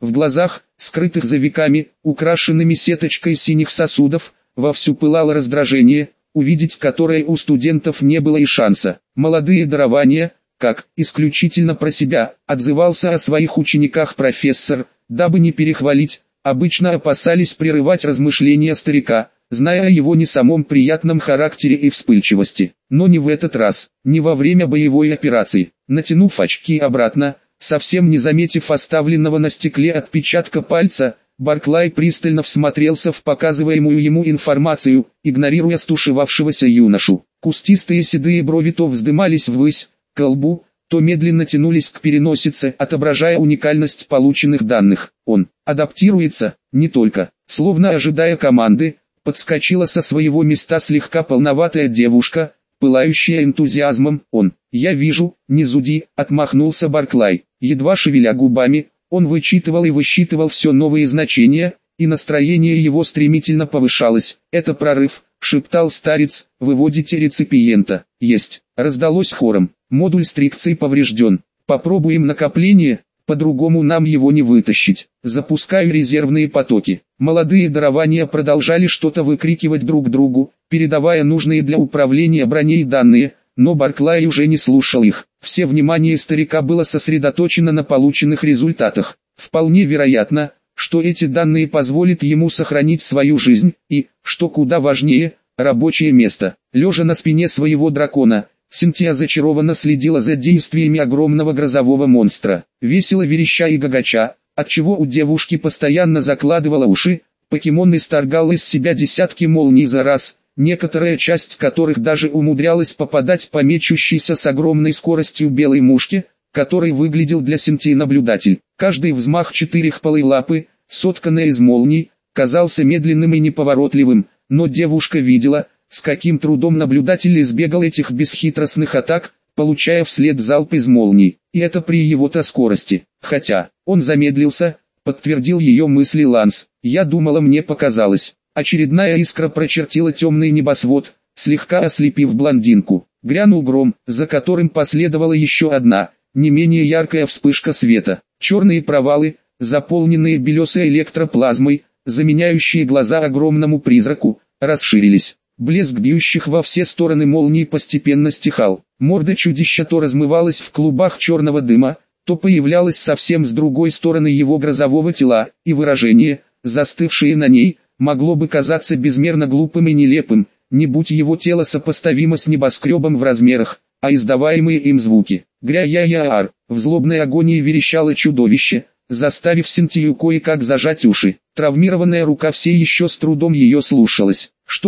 В глазах, скрытых за веками, украшенными сеточкой синих сосудов, вовсю пылало раздражение, увидеть которое у студентов не было и шанса. Молодые дарования, как, исключительно про себя, отзывался о своих учениках профессор, дабы не перехвалить, обычно опасались прерывать размышления старика, зная о его не самом приятном характере и вспыльчивости. Но не в этот раз, не во время боевой операции. Натянув очки обратно, совсем не заметив оставленного на стекле отпечатка пальца, Барклай пристально всмотрелся в показываемую ему информацию, игнорируя стушевавшегося юношу. Кустистые седые брови то вздымались ввысь, к лбу, то медленно тянулись к переносице, отображая уникальность полученных данных. Он адаптируется, не только, словно ожидая команды, подскочила со своего места слегка полноватая девушка, пылающая энтузиазмом. «Я вижу, не зуди», — отмахнулся Барклай. Едва шевеля губами, он вычитывал и высчитывал все новые значения, и настроение его стремительно повышалось. «Это прорыв», — шептал старец, — «выводите реципиента». «Есть», — раздалось хором. «Модуль стрикции поврежден. Попробуем накопление, по-другому нам его не вытащить. Запускаю резервные потоки». Молодые дарования продолжали что-то выкрикивать друг другу, передавая нужные для управления броней данные, но Барклай уже не слушал их. Все внимание старика было сосредоточено на полученных результатах. Вполне вероятно, что эти данные позволят ему сохранить свою жизнь и, что куда важнее, рабочее место. Лежа на спине своего дракона, Синтия зачарованно следила за действиями огромного грозового монстра. Весело вереща и гагача, отчего у девушки постоянно закладывала уши, покемон исторгал из себя десятки молний за раз, некоторая часть которых даже умудрялась попадать по мечущейся с огромной скоростью белой мушке, который выглядел для Синтии наблюдатель. Каждый взмах четырехпалой лапы, сотканной из молний, казался медленным и неповоротливым, но девушка видела, с каким трудом наблюдатель избегал этих бесхитростных атак, получая вслед залп из молний, и это при его-то скорости. Хотя, он замедлился, подтвердил ее мысли Ланс. «Я думала, мне показалось». Очередная искра прочертила темный небосвод, слегка ослепив блондинку. Грянул гром, за которым последовала еще одна, не менее яркая вспышка света. Черные провалы, заполненные белесой электроплазмой, заменяющие глаза огромному призраку, расширились. Блеск бьющих во все стороны молний постепенно стихал. Морда чудища то размывалась в клубах черного дыма, то появлялась совсем с другой стороны его грозового тела, и выражение, застывшее на ней, могло бы казаться безмерно глупым и нелепым, не будь его тело сопоставимо с небоскребом в размерах, а издаваемые им звуки. «Гря-я-я-ар», в злобной агонии верещало чудовище, заставив Синтию кое-как зажать уши. Травмированная рука все еще с трудом ее слушалась.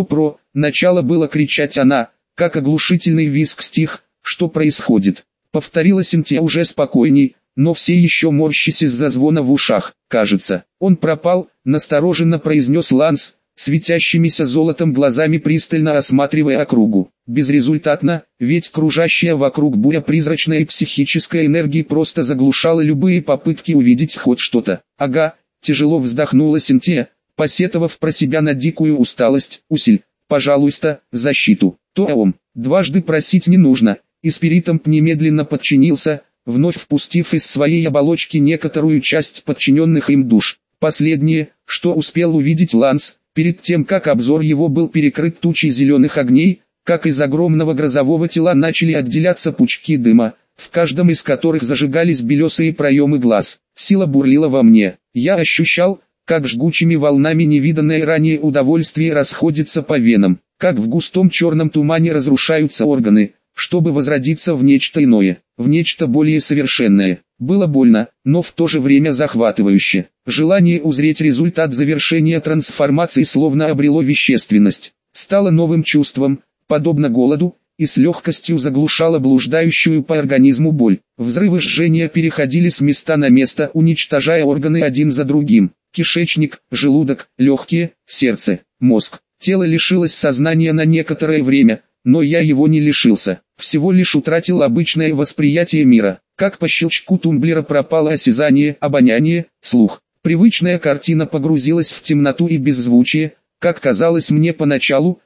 Начало было кричать она, как оглушительный визг стих. «Что происходит?» Повторила Синтия уже спокойней, но все еще морщась из-за звона в ушах. «Кажется, он пропал», — настороженно произнес Ланс, светящимися золотом глазами пристально осматривая округу. Безрезультатно, ведь кружащая вокруг буря призрачной и психической энергии просто заглушала любые попытки увидеть хоть что-то. «Ага», — тяжело вздохнула Синтия, посетовав про себя на дикую усталость. «Усиль, пожалуйста, защиту». Дважды просить не нужно, и Спиритомп немедленно подчинился, вновь впустив из своей оболочки некоторую часть подчиненных им душ. Последнее, что успел увидеть Ланс, перед тем как обзор его был перекрыт тучей зеленых огней, как из огромного грозового тела начали отделяться пучки дыма, в каждом из которых зажигались белесые проемы глаз. Сила бурлила во мне. Я ощущал, как жгучими волнами невиданное ранее удовольствие расходится по венам, как в густом черном тумане разрушаются органы, чтобы возродиться в нечто иное, в нечто более совершенное. Было больно, но в то же время захватывающе. Желание узреть результат завершения трансформации словно обрело вещественность, стало новым чувством, подобно голоду, и с легкостью заглушало блуждающую по организму боль. Взрывы жжения переходили с места на место, уничтожая органы один за другим. Кишечник, желудок, легкие, сердце, мозг. Тело лишилось сознания на некоторое время, но я его не лишился, всего лишь утратил обычное восприятие мира. Как по щелчку тумблера пропало осязание, обоняние, слух. Привычная картина погрузилась в темноту и беззвучие, как казалось мне поначалу,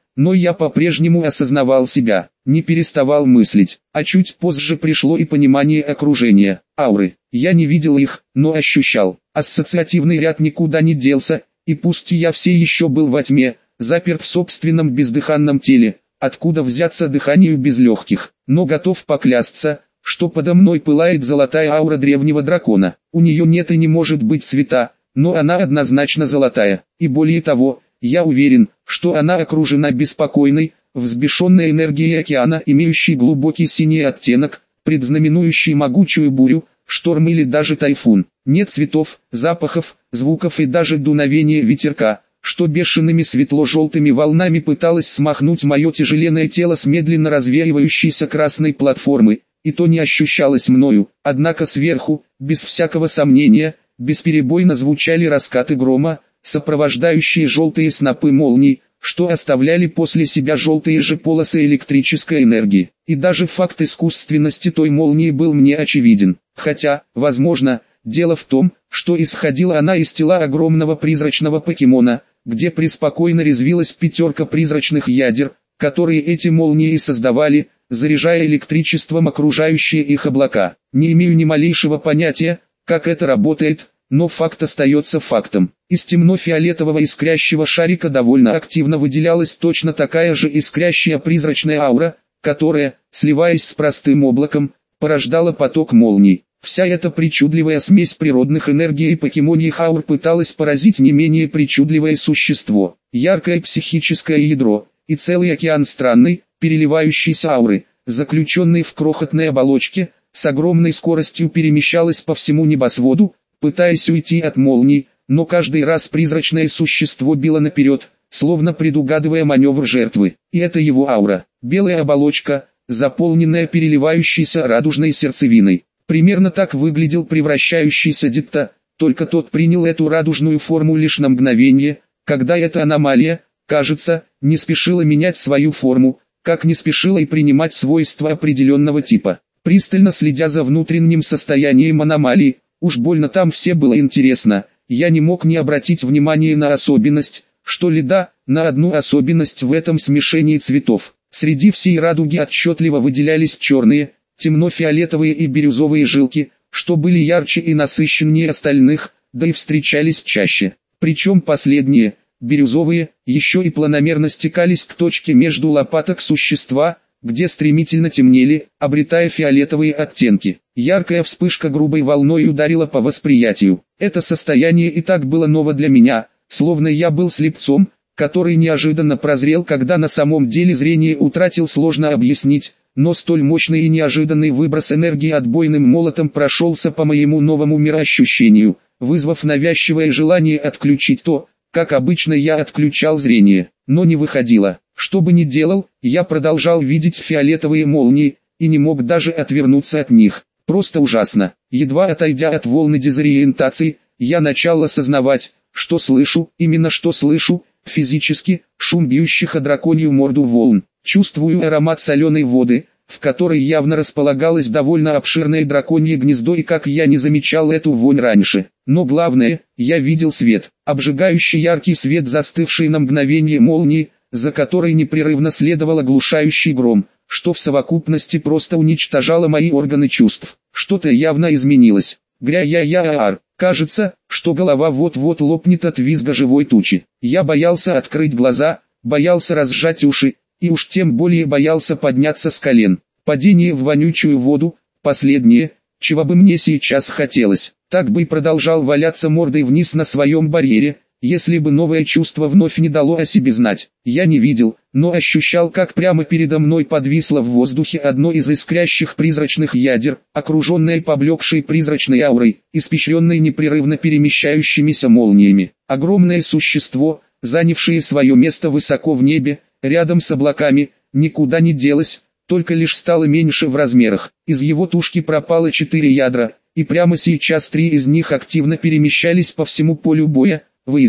но я по-прежнему осознавал себя, не переставал мыслить, а чуть позже пришло и понимание окружения, ауры. Я не видел их, но ощущал. Ассоциативный ряд никуда не делся, и пусть я все еще был во тьме, заперт в собственном бездыханном теле, откуда взяться дыханию без легких, но готов поклясться, что подо мной пылает золотая аура древнего дракона. У нее нет и не может быть цвета, но она однозначно золотая, и более того, я уверен, что она окружена беспокойной, взбешенной энергией океана, имеющей глубокий синий оттенок, предзнаменующий могучую бурю, шторм или даже тайфун. Нет цветов, запахов, звуков и даже дуновения ветерка, что бешеными светло-желтыми волнами пыталось смахнуть мое тяжеленное тело с медленно развеивающейся красной платформы, и то не ощущалось мною. Однако сверху, без всякого сомнения, бесперебойно звучали раскаты грома, сопровождающие желтые снопы молний, что оставляли после себя желтые же полосы электрической энергии. И даже факт искусственности той молнии был мне очевиден. Хотя, возможно, дело в том, что исходила она из тела огромного призрачного покемона, где преспокойно резвилась пятерка призрачных ядер, которые эти молнии создавали, заряжая электричеством окружающие их облака. Не имею ни малейшего понятия, как это работает, но факт остается фактом. Из темно-фиолетового искрящего шарика довольно активно выделялась точно такая же искрящая призрачная аура, которая, сливаясь с простым облаком, порождала поток молний. Вся эта причудливая смесь природных энергий и покемоньих аур пыталась поразить не менее причудливое существо. Яркое психическое ядро и целый океан странной, переливающейся ауры, заключенной в крохотной оболочке, с огромной скоростью перемещалась по всему небосводу, пытаясь уйти от молний, но каждый раз призрачное существо било наперед, словно предугадывая маневр жертвы. И это его аура, белая оболочка, заполненная переливающейся радужной сердцевиной. Примерно так выглядел превращающийся Дитта, только тот принял эту радужную форму лишь на мгновение, когда эта аномалия, кажется, не спешила менять свою форму, как не спешила и принимать свойства определенного типа. Пристально следя за внутренним состоянием аномалии, уж больно там все было интересно, я не мог не обратить внимания на особенность, что ли да, на одну особенность в этом смешении цветов. Среди всей радуги отчетливо выделялись черные, темно-фиолетовые и бирюзовые жилки, что были ярче и насыщеннее остальных, да и встречались чаще. Причем последние, бирюзовые, еще и планомерно стекались к точке между лопаток существа, где стремительно темнели, обретая фиолетовые оттенки. Яркая вспышка грубой волной ударила по восприятию. Это состояние и так было ново для меня, словно я был слепцом, который неожиданно прозрел, когда на самом деле зрение утратил. Сложно объяснить, но столь мощный и неожиданный выброс энергии отбойным молотом прошелся по моему новому мироощущению, вызвав навязчивое желание отключить то, как обычно я отключал зрение, но не выходило. Что бы ни делал, я продолжал видеть фиолетовые молнии, и не мог даже отвернуться от них. Просто ужасно. Едва отойдя от волны дезориентации, я начал осознавать, что слышу, именно что слышу, физически, шум бьющих о драконью морду волн. Чувствую аромат соленой воды, в которой явно располагалось довольно обширное драконье гнездо, и как я не замечал эту вонь раньше. Но главное, я видел свет, обжигающий яркий свет застывшей на мгновение молнии, за которой непрерывно следовал оглушающий гром, что в совокупности просто уничтожало мои органы чувств. Что-то явно изменилось. Гря-я-я-ар. Кажется, что голова вот-вот лопнет от визга живой тучи. Я боялся открыть глаза, боялся разжать уши, и уж тем более боялся подняться с колен. Падение в вонючую воду, последнее, чего бы мне сейчас хотелось. Так бы и продолжал валяться мордой вниз на своем барьере, если бы новое чувство вновь не дало о себе знать. Я не видел, но ощущал, как прямо передо мной подвисло в воздухе одно из искрящих призрачных ядер, окруженное поблекшей призрачной аурой, испещренной непрерывно перемещающимися молниями. Огромное существо, занявшее свое место высоко в небе, рядом с облаками, никуда не делось, только лишь стало меньше в размерах. Из его тушки пропало 4 ядра, и прямо сейчас 3 из них активно перемещались по всему полю боя,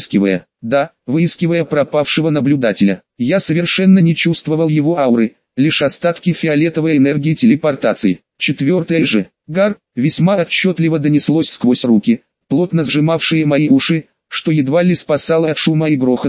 выискивая пропавшего наблюдателя. Я совершенно не чувствовал его ауры, лишь остатки фиолетовой энергии телепортации. 4 же, гар, весьма отчетливо донеслось сквозь руки, плотно сжимавшие мои уши, что едва ли спасало от шума и грохота,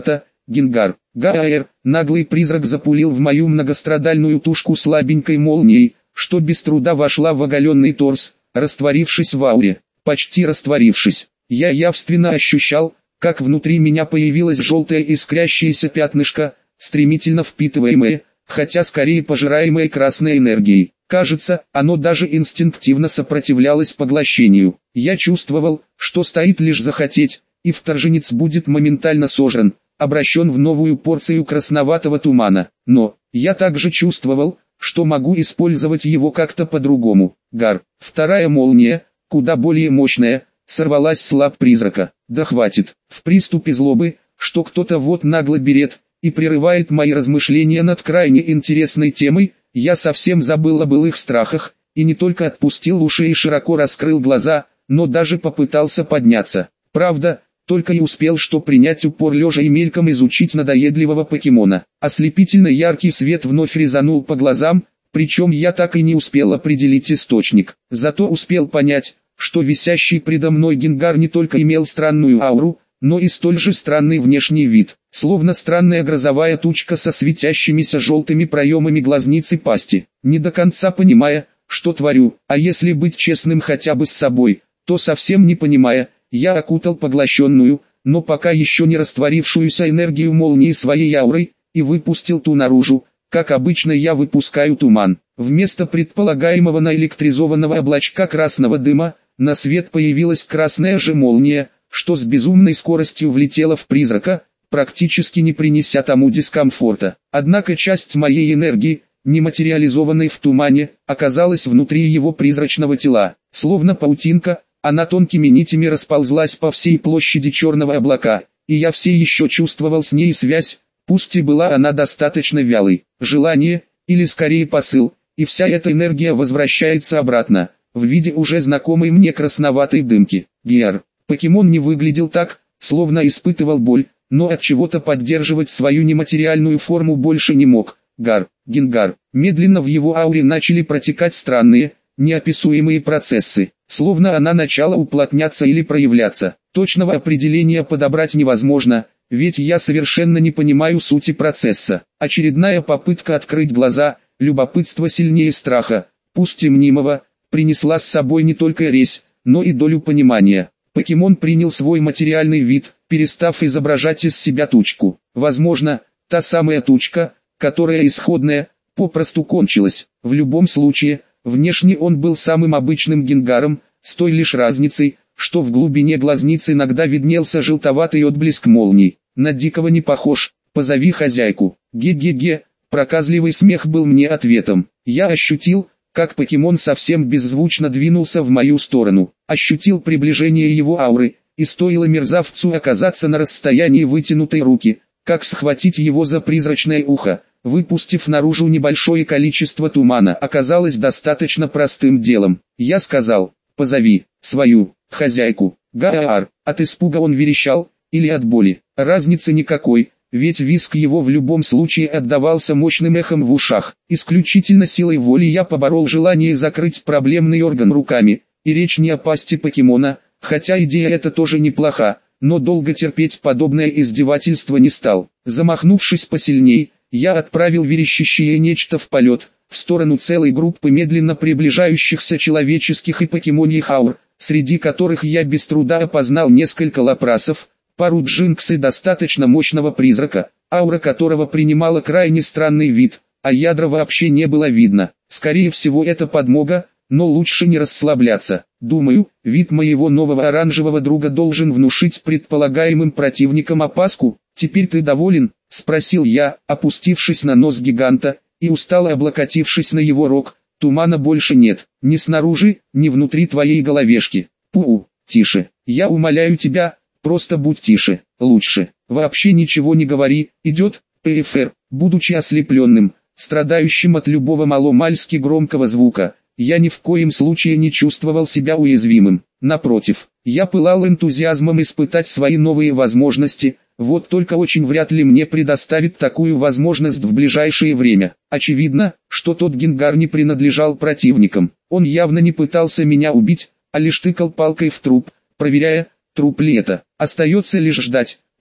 Генгар. Гаар. Наглый призрак запулил в мою многострадальную тушку слабенькой молнией, что без труда вошла в оголенный торс, растворившись в ауре. Почти растворившись, я явственно ощущал, как внутри меня появилось желтое искрящееся пятнышко, стремительно впитываемое, хотя скорее пожираемое красной энергией. Кажется, оно даже инстинктивно сопротивлялось поглощению. Я чувствовал, что стоит лишь захотеть, и вторженец будет моментально сожран, обращен в новую порцию красноватого тумана. Но, я также чувствовал, что могу использовать его как-то по-другому. Гар. Вторая молния, куда более мощная, сорвалась с лап призрака. Да хватит. В приступе злобы, что кто-то вот нагло берет и прерывает мои размышления над крайне интересной темой, я совсем забыл о былых страхах, и не только отпустил уши и широко раскрыл глаза, но даже попытался подняться. Правда, только и успел что принять упор лежа и мельком изучить надоедливого покемона. Ослепительно яркий свет вновь резанул по глазам, причем я так и не успел определить источник. Зато успел понять, что висящий предо мной Генгар не только имел странную ауру, но и столь же странный внешний вид, словно странная грозовая тучка со светящимися желтыми проемами глазниц и пасти. Не до конца понимая, что творю, а если быть честным хотя бы с собой, то совсем не понимая, я окутал поглощенную, но пока еще не растворившуюся энергию молнии своей аурой, и выпустил ту наружу. Как обычно я выпускаю туман. Вместо предполагаемого наэлектризованного облачка красного дыма, на свет появилась красная же молния, что с безумной скоростью влетела в призрака, практически не принеся тому дискомфорта. Однако часть моей энергии, не материализованной в тумане, оказалась внутри его призрачного тела. Словно паутинка, она тонкими нитями расползлась по всей площади черного облака, и я все еще чувствовал с ней связь, пусть и была она достаточно вялой. Желание, или скорее посыл, и вся эта энергия возвращается обратно, в виде уже знакомой мне красноватой дымки. Гиар. Покемон не выглядел так, словно испытывал боль, но от чего-то поддерживать свою нематериальную форму больше не мог. Гар. Генгар. Медленно в его ауре начали протекать странные, неописуемые процессы, словно она начала уплотняться или проявляться. Точного определения подобрать невозможно, ведь я совершенно не понимаю сути процесса. Очередная попытка открыть глаза, любопытство сильнее страха, пусть и мнимого, принесла с собой не только резь, но и долю понимания. Покемон принял свой материальный вид, перестав изображать из себя тучку. Возможно, та самая тучка, которая исходная, попросту кончилась. В любом случае, внешне он был самым обычным Генгаром, с той лишь разницей, что в глубине глазниц иногда виднелся желтоватый отблеск молний. На дикого не похож, позови хозяйку. Ге-ге-ге, проказливый смех был мне ответом. Я ощутил, как покемон совсем беззвучно двинулся в мою сторону. Ощутил приближение его ауры, и стоило мерзавцу оказаться на расстоянии вытянутой руки, как схватить его за призрачное ухо, выпустив наружу небольшое количество тумана, оказалось достаточно простым делом. Я сказал: позови свою хозяйку. Гаар. От испуга он верещал, или от боли. Разницы никакой, ведь визг его в любом случае отдавался мощным эхом в ушах. Исключительно силой воли я поборол желание закрыть проблемный орган руками, и речь не о пасти покемона, хотя идея эта тоже неплоха, но долго терпеть подобное издевательство не стал. Замахнувшись посильней, я отправил верещащее нечто в полет, в сторону целой группы медленно приближающихся человеческих и покемоньих аур, среди которых я без труда опознал несколько лапрасов, пару джинкс и достаточно мощного призрака, аура которого принимала крайне странный вид, а ядра вообще не было видно. Скорее всего это подмога, но лучше не расслабляться. Думаю, вид моего нового оранжевого друга должен внушить предполагаемым противникам опаску. «Теперь ты доволен?» — спросил я, опустившись на нос гиганта, и устало облокотившись на его рог. «Тумана больше нет, ни снаружи, ни внутри твоей головешки. Пу, тише, я умоляю тебя, просто будь тише, лучше, вообще ничего не говори, идет?» ПФР, будучи ослепленным, страдающим от любого маломальски громкого звука, я ни в коем случае не чувствовал себя уязвимым. Напротив, я пылал энтузиазмом испытать свои новые возможности, вот только очень вряд ли мне предоставит такую возможность в ближайшее время. Очевидно, что тот Генгар не принадлежал противникам. Он явно не пытался меня убить, а лишь тыкал палкой в труп, проверяя, труп ли это. Остается лишь ждать,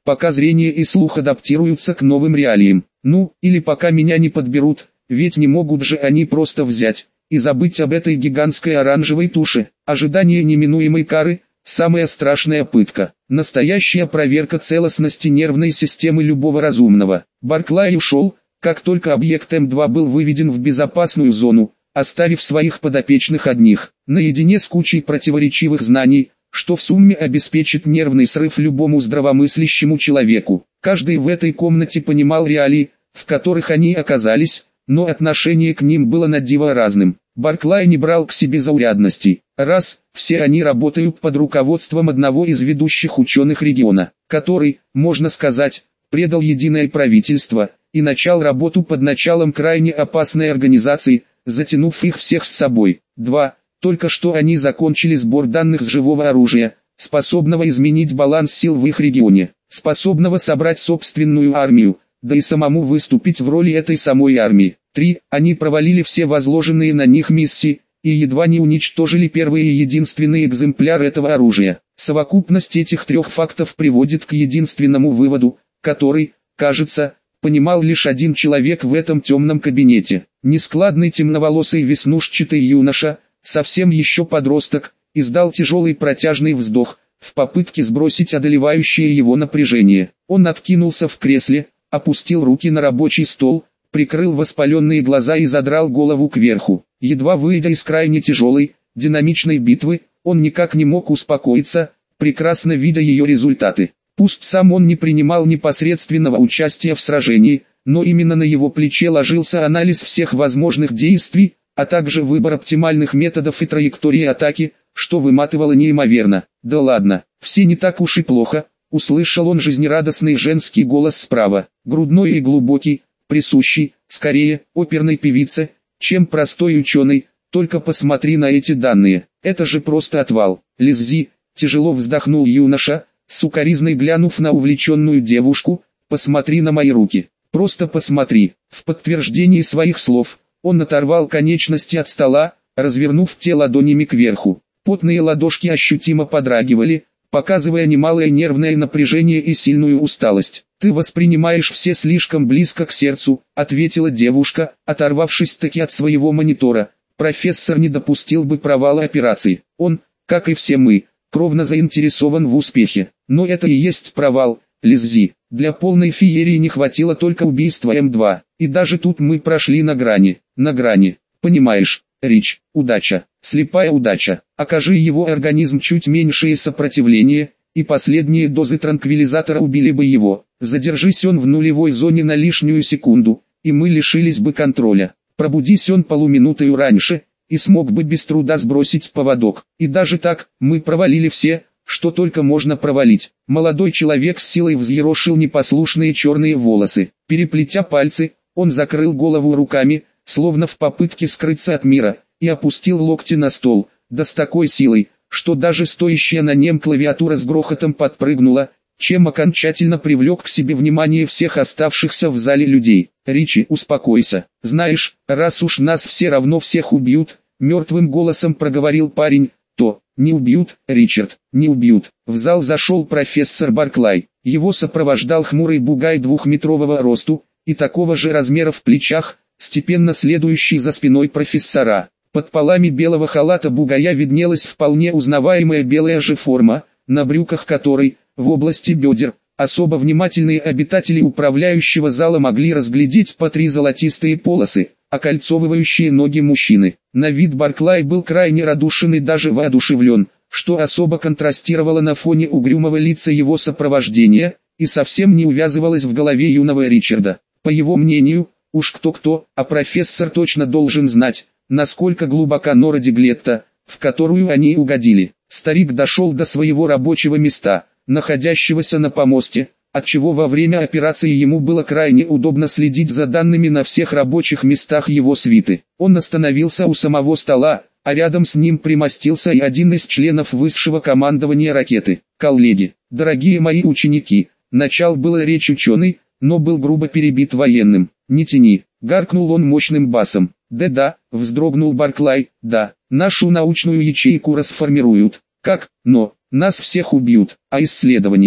пока зрение и слух адаптируются к новым реалиям. Ну, или пока меня не подберут, ведь не могут же они просто взять и забыть об этой гигантской оранжевой туше. Ожидание неминуемой кары – самая страшная пытка. Настоящая проверка целостности нервной системы любого разумного. Барклай ушел, как только объект М2 был выведен в безопасную зону, оставив своих подопечных одних, наедине с кучей противоречивых знаний, что в сумме обеспечит нервный срыв любому здравомыслящему человеку. Каждый в этой комнате понимал реалии, в которых они оказались, но отношение к ним было на диво разным. Барклай не брал к себе заурядностей. Раз, все они работают под руководством одного из ведущих ученых региона, который, можно сказать, предал единое правительство и начал работу под началом крайне опасной организации, затянув их всех с собой. 2. Только что они закончили сбор данных с живого оружия, способного изменить баланс сил в их регионе, способного собрать собственную армию, да и самому выступить в роли этой самой армии. 3. Они провалили все возложенные на них миссии, и едва не уничтожили первый и единственный экземпляр этого оружия. Совокупность этих трех фактов приводит к единственному выводу, который, кажется, понимал лишь один человек в этом темном кабинете. Нескладный темноволосый веснушчатый юноша, совсем еще подросток, издал тяжелый протяжный вздох, в попытке сбросить одолевающее его напряжение. Он откинулся в кресле, опустил руки на рабочий стол, прикрыл воспаленные глаза и задрал голову кверху. Едва выйдя из крайне тяжелой, динамичной битвы, он никак не мог успокоиться, прекрасно видя ее результаты. Пусть сам он не принимал непосредственного участия в сражении, но именно на его плече ложился анализ всех возможных действий, а также выбор оптимальных методов и траектории атаки, что выматывало неимоверно. «Да ладно, все не так уж и плохо», — услышал он жизнерадостный женский голос справа, грудной и глубокий, присущий, скорее, оперной певице, чем простой ученый. «Только посмотри на эти данные, это же просто отвал». «Лиззи», — тяжело вздохнул юноша, сукоризной глянув на увлеченную девушку, «посмотри на мои руки, просто посмотри». В подтверждении своих слов, он оторвал конечности от стола, развернув те ладонями кверху. Потные ладошки ощутимо подрагивали, показывая немалое нервное напряжение и сильную усталость. «Ты воспринимаешь все слишком близко к сердцу», — ответила девушка, оторвавшись-таки от своего монитора. «Профессор не допустил бы провала операции. Он, как и все мы, кровно заинтересован в успехе. Но это и есть провал, Лиззи. Для полной феерии не хватило только убийства М2. И даже тут мы прошли на грани. На грани. Понимаешь, Рич, удача, слепая удача. Окажи его организм чуть меньшее сопротивление, и последние дозы транквилизатора убили бы его. Задержись он в нулевой зоне на лишнюю секунду, и мы лишились бы контроля. Пробудись он полуминутою раньше, и смог бы без труда сбросить поводок. И даже так, мы провалили все, что только можно провалить». Молодой человек с силой взъерошил непослушные черные волосы. Переплетя пальцы, он закрыл голову руками, словно в попытке скрыться от мира, и опустил локти на стол, да с такой силой, что даже стоящая на нем клавиатура с грохотом подпрыгнула, чем окончательно привлек к себе внимание всех оставшихся в зале людей. «Ричи, успокойся. Знаешь, раз уж нас все равно всех убьют», — мертвым голосом проговорил парень, — «то, не убьют, Ричард, не убьют». В зал зашел профессор Барклай. Его сопровождал хмурый бугай двухметрового росту и такого же размера в плечах, степенно следующий за спиной профессора. Под полами белого халата бугая виднелась вполне узнаваемая белая же форма, на брюках которой, в области бедер, особо внимательные обитатели управляющего зала могли разглядеть по 3 золотистые полосы, окольцовывающие ноги мужчины. На вид Барклай был крайне радушен и даже воодушевлен, что особо контрастировало на фоне угрюмого лица его сопровождения, и совсем не увязывалось в голове юного Ричарда. По его мнению, уж кто-кто, а профессор точно должен знать, насколько глубока нора Диглетта, в которую они угодили. Старик дошел до своего рабочего места, находящегося на помосте, отчего во время операции ему было крайне удобно следить за данными на всех рабочих местах его свиты. Он остановился у самого стола, а рядом с ним примостился и один из членов высшего командования ракеты. «Коллеги, дорогие мои ученики», начал было речь ученый, но был грубо перебит военным. «Не тяни», гаркнул он мощным басом. «Да-да», вздрогнул Барклай, «да, нашу научную ячейку расформируют». «Как? Но, нас всех убьют, а исследования?»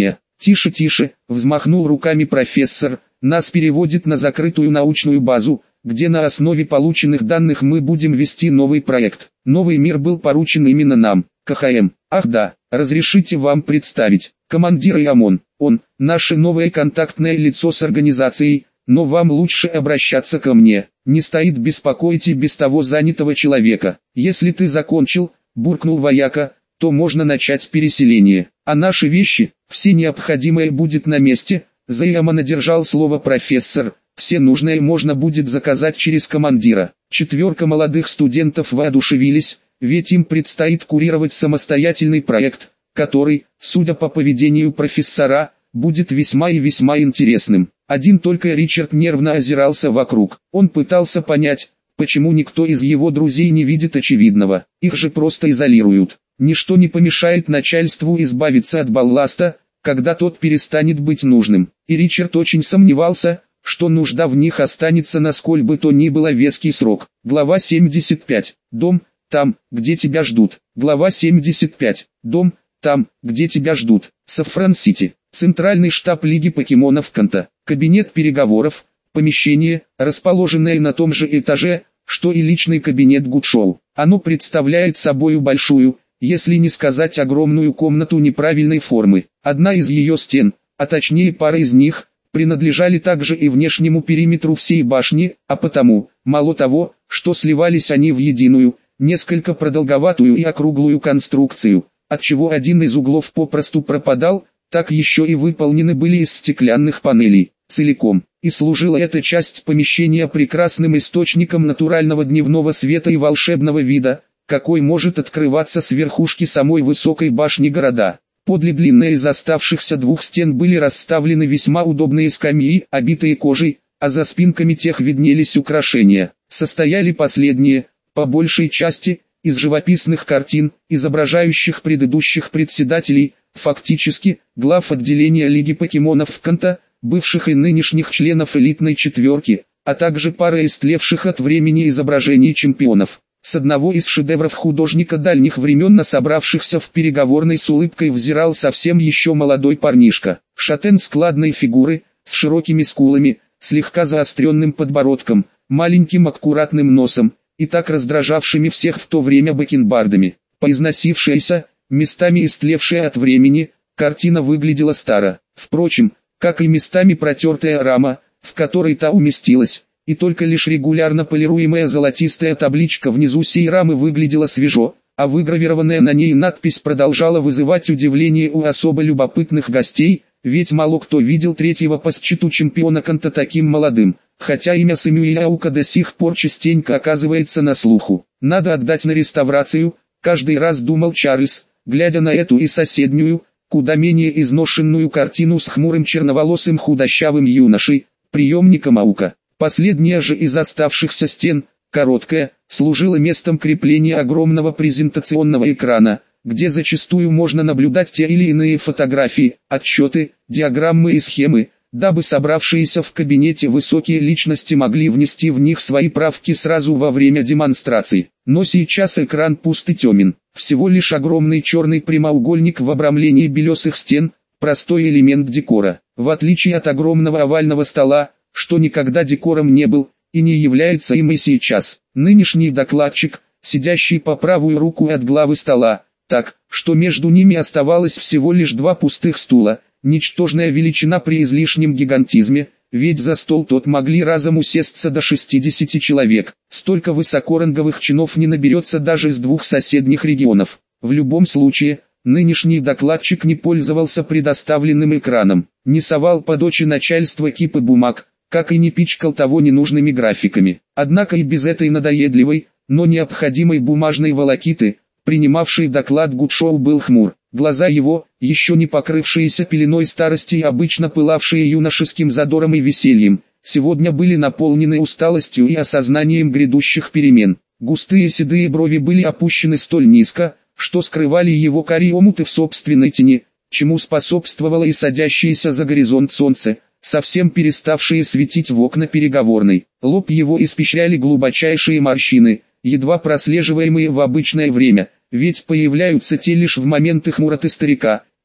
«Тише, тише», — взмахнул руками профессор, «нас переводит на закрытую научную базу, где на основе полученных данных мы будем вести новый проект. Новый мир был поручен именно нам, КХМ. Ах да, разрешите вам представить, командир ИАМОН, он, наше новое контактное лицо с организацией, но вам лучше обращаться ко мне, не стоит беспокоить и без того занятого человека. Если ты закончил», — буркнул вояка, — «то можно начать переселение, а наши вещи, все необходимое будет на месте», — за ИАМОНа держал слово профессор. «Все нужное можно будет заказать через командира». Четверка молодых студентов воодушевились, ведь им предстоит курировать самостоятельный проект, который, судя по поведению профессора, будет весьма и весьма интересным. Один только Ричард нервно озирался вокруг. Он пытался понять, почему никто из его друзей не видит очевидного. Их же просто изолируют. Ничто не помешает начальству избавиться от балласта, когда тот перестанет быть нужным. И Ричард очень сомневался, что нужда в них останется на сколь бы то ни было веский срок. Глава 75. Дом, там, где тебя ждут. Глава 75. Дом, там, где тебя ждут. Сафран-Сити. Центральный штаб Лиги покемонов Канта. Кабинет переговоров. Помещение, расположенное на том же этаже, что и личный кабинет Гудшоу. Оно представляет собою большую, если не сказать огромную комнату неправильной формы. Одна из ее стен, а точнее пара из них, принадлежали также и внешнему периметру всей башни, а потому, мало того, что сливались они в единую, несколько продолговатую и округлую конструкцию, отчего один из углов попросту пропадал, так еще и выполнены были из стеклянных панелей, целиком, и служила эта часть помещения прекрасным источником натурального дневного света и волшебного вида, какой может открываться с верхушки самой высокой башни города. Подле длинной из оставшихся двух стен были расставлены весьма удобные скамьи, обитые кожей, а за спинками тех виднелись украшения. Состояли последние, по большей части, из живописных картин, изображающих предыдущих председателей, фактически, глав отделения Лиги покемонов Канта, бывших и нынешних членов элитной четверки, а также пара истлевших от времени изображений чемпионов. С одного из шедевров художника дальних времен на собравшихся в переговорной с улыбкой взирал совсем еще молодой парнишка. Шатен складной фигуры, с широкими скулами, слегка заостренным подбородком, маленьким аккуратным носом, и так раздражавшими всех в то время бакенбардами. Поизносившаяся, местами истлевшая от времени, картина выглядела старо. Впрочем, как и местами протертая рама, в которой та уместилась. И только лишь регулярно полируемая золотистая табличка внизу сей рамы выглядела свежо, а выгравированная на ней надпись продолжала вызывать удивление у особо любопытных гостей, ведь мало кто видел третьего по счету чемпиона Канта таким молодым, хотя имя Сэмюэля Аука до сих пор частенько оказывается на слуху. Надо отдать на реставрацию, каждый раз думал Чарльз, глядя на эту и соседнюю, куда менее изношенную картину с хмурым черноволосым худощавым юношей, приемником Аука. Последняя же из оставшихся стен, короткая, служила местом крепления огромного презентационного экрана, где зачастую можно наблюдать те или иные фотографии, отчеты, диаграммы и схемы, дабы собравшиеся в кабинете высокие личности могли внести в них свои правки сразу во время демонстрации. Но сейчас экран пуст и темен, всего лишь огромный черный прямоугольник в обрамлении белесых стен, простой элемент декора. В отличие от огромного овального стола, что никогда декором не был, и не является им и сейчас. Нынешний докладчик, сидящий по правую руку от главы стола, так, что между ними оставалось всего лишь два пустых стула, ничтожная величина при излишнем гигантизме, ведь за стол тот могли разом усесться до 60 человек. Столько высокоранговых чинов не наберется даже из двух соседних регионов. В любом случае, нынешний докладчик не пользовался предоставленным экраном, не совал под очи начальства кипы бумаг, как и не пичкал того ненужными графиками. Однако и без этой надоедливой, но необходимой бумажной волокиты, принимавший доклад Гудшоу был хмур. Глаза его, еще не покрывшиеся пеленой старости и обычно пылавшие юношеским задором и весельем, сегодня были наполнены усталостью и осознанием грядущих перемен. Густые седые брови были опущены столь низко, что скрывали его карие омуты в собственной тени, чему способствовало и садящееся за горизонт солнце, совсем переставшие светить в окна переговорной. Лоб его испещряли глубочайшие морщины, едва прослеживаемые в обычное время, ведь появляются те лишь в моменты хмуроты старика,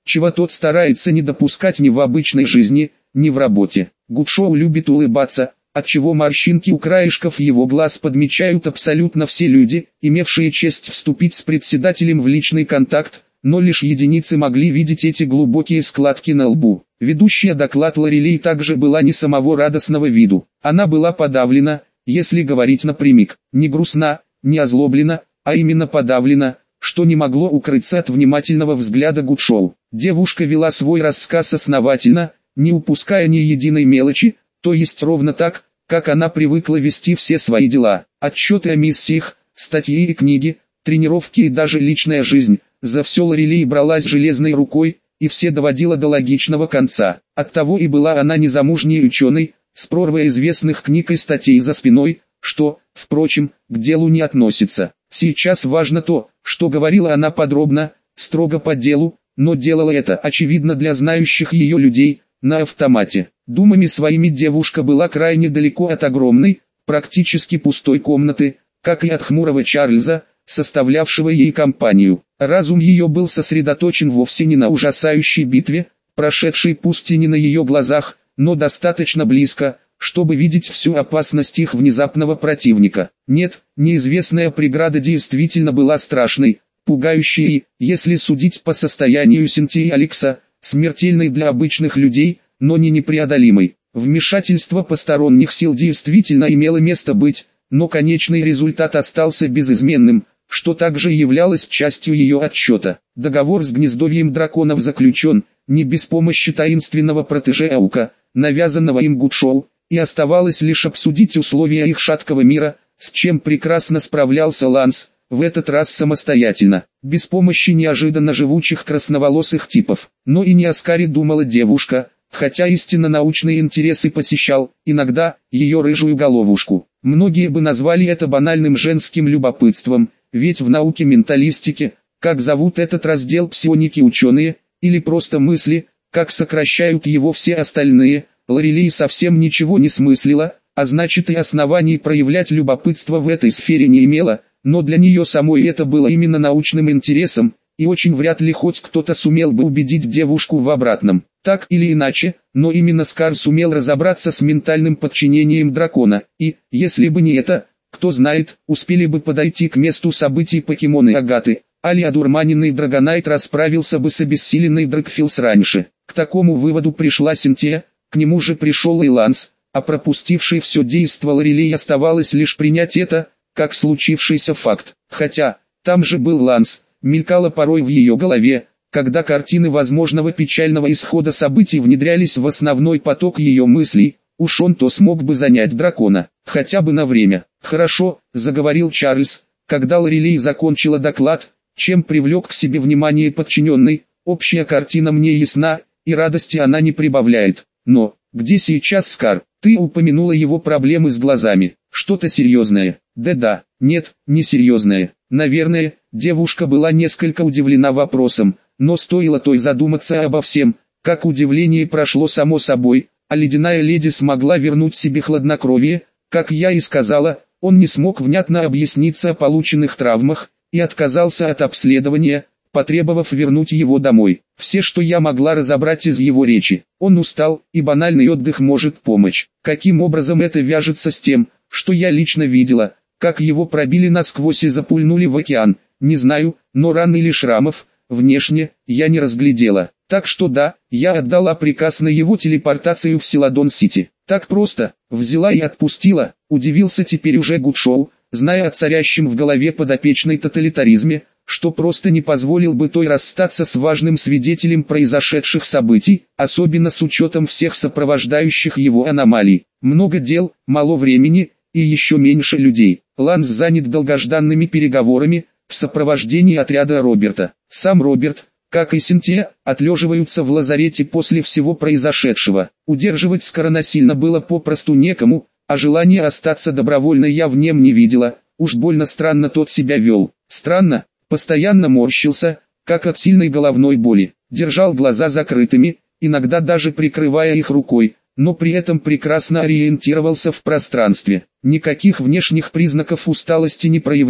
чего тот старается не допускать ни в обычной жизни, ни в работе. Гудшоу любит улыбаться, отчего морщинки у краешков его глаз подмечают абсолютно все люди, имевшие честь вступить с председателем в личный контакт, но лишь единицы могли видеть эти глубокие складки на лбу. Ведущая доклад Лорелей также была не самого радостного виду. Она была подавлена, если говорить напрямик, не грустна, не озлоблена, а именно подавлена, что не могло укрыться от внимательного взгляда Гудшоу. Девушка вела свой рассказ основательно, не упуская ни единой мелочи, то есть ровно так, как она привыкла вести все свои дела. Отчеты о миссиях, статьи и книги, тренировки и даже личная жизнь. За все Лорелей бралась железной рукой, и все доводила до логичного конца. Оттого и была она незамужней ученой, с прорвой известных книг и статей за спиной, что, впрочем, к делу не относится. Сейчас важно то, что говорила она подробно, строго по делу, но делала это, очевидно для знающих ее людей, на автомате. Думами своими девушка была крайне далеко от огромной, практически пустой комнаты, как и от хмурого Чарльза, составлявшего ей компанию. Разум ее был сосредоточен вовсе не на ужасающей битве, прошедшей пусть и не на ее глазах, но достаточно близко, чтобы видеть всю опасность их внезапного противника. Нет, неизвестная преграда действительно была страшной, пугающей и, если судить по состоянию Синтии Алекса, смертельной для обычных людей, но не непреодолимой. Вмешательство посторонних сил действительно имело место быть, но конечный результат остался безизменным, что также являлось частью ее отчета. Договор с гнездовьем драконов заключен, не без помощи таинственного протеже Аука, навязанного им Гудшоу, и оставалось лишь обсудить условия их шаткого мира, с чем прекрасно справлялся Ланс, в этот раз самостоятельно, без помощи неожиданно живучих красноволосых типов. Но и не о Скаре думала девушка, хотя истинно научные интересы посещал, иногда, ее рыжую головушку. Многие бы назвали это банальным женским любопытством, ведь в науке менталистики, как зовут этот раздел псионики-ученые, или просто мысли, как сокращают его все остальные, Лорелей совсем ничего не смыслила, а значит и оснований проявлять любопытство в этой сфере не имела, но для нее самой это было именно научным интересом, и очень вряд ли хоть кто-то сумел бы убедить девушку в обратном. Так или иначе, но именно Скар сумел разобраться с ментальным подчинением дракона, и, если бы не это, кто знает, успели бы подойти к месту событий покемоны Агаты, али одурманенный Драгонайт расправился бы с обессиленной Дракфилс раньше. К такому выводу пришла Синтия, к нему же пришел и Ланс, а пропустивший все действо Лорелей оставалось лишь принять это, как случившийся факт. Хотя, там же был Ланс, мелькало порой в ее голове, когда картины возможного печального исхода событий внедрялись в основной поток ее мыслей, уж он-то смог бы занять дракона, хотя бы на время. «Хорошо», — заговорил Чарльз, когда Лорелей закончила доклад, чем привлек к себе внимание подчиненный, «общая картина мне ясна, и радости она не прибавляет. Но, где сейчас Скар? Ты упомянула его проблемы с глазами. Что-то серьезное?» «Да, нет, не серьезное. Наверное». Девушка была несколько удивлена вопросом, но стоило той задуматься обо всем, как удивление прошло само собой, а ледяная леди смогла вернуть себе хладнокровие. Как я и сказала, он не смог внятно объясниться о полученных травмах, и отказался от обследования, потребовав вернуть его домой. Все, что я могла разобрать из его речи, он устал, и банальный отдых может помочь. Каким образом это вяжется с тем, что я лично видела, как его пробили насквозь и запульнули в океан, не знаю, но ран или шрамов, внешне, я не разглядела. Так что да, я отдала приказ на его телепортацию в Селадон-Сити. Так просто, взяла и отпустила, удивился теперь уже Гудшоу, зная о царящем в голове подопечной тоталитаризме, что просто не позволил бы той расстаться с важным свидетелем произошедших событий, особенно с учетом всех сопровождающих его аномалий. Много дел, мало времени, и еще меньше людей. Ланс занят долгожданными переговорами, в сопровождении отряда Роберта. Сам Роберт, как и Синтия, отлеживаются в лазарете после всего произошедшего. Удерживать Скара насильно было попросту некому, а желания остаться добровольно я в нем не видела, уж больно странно тот себя вел. Странно, постоянно морщился, как от сильной головной боли, держал глаза закрытыми, иногда даже прикрывая их рукой, но при этом прекрасно ориентировался в пространстве. Никаких внешних признаков усталости не проявлял,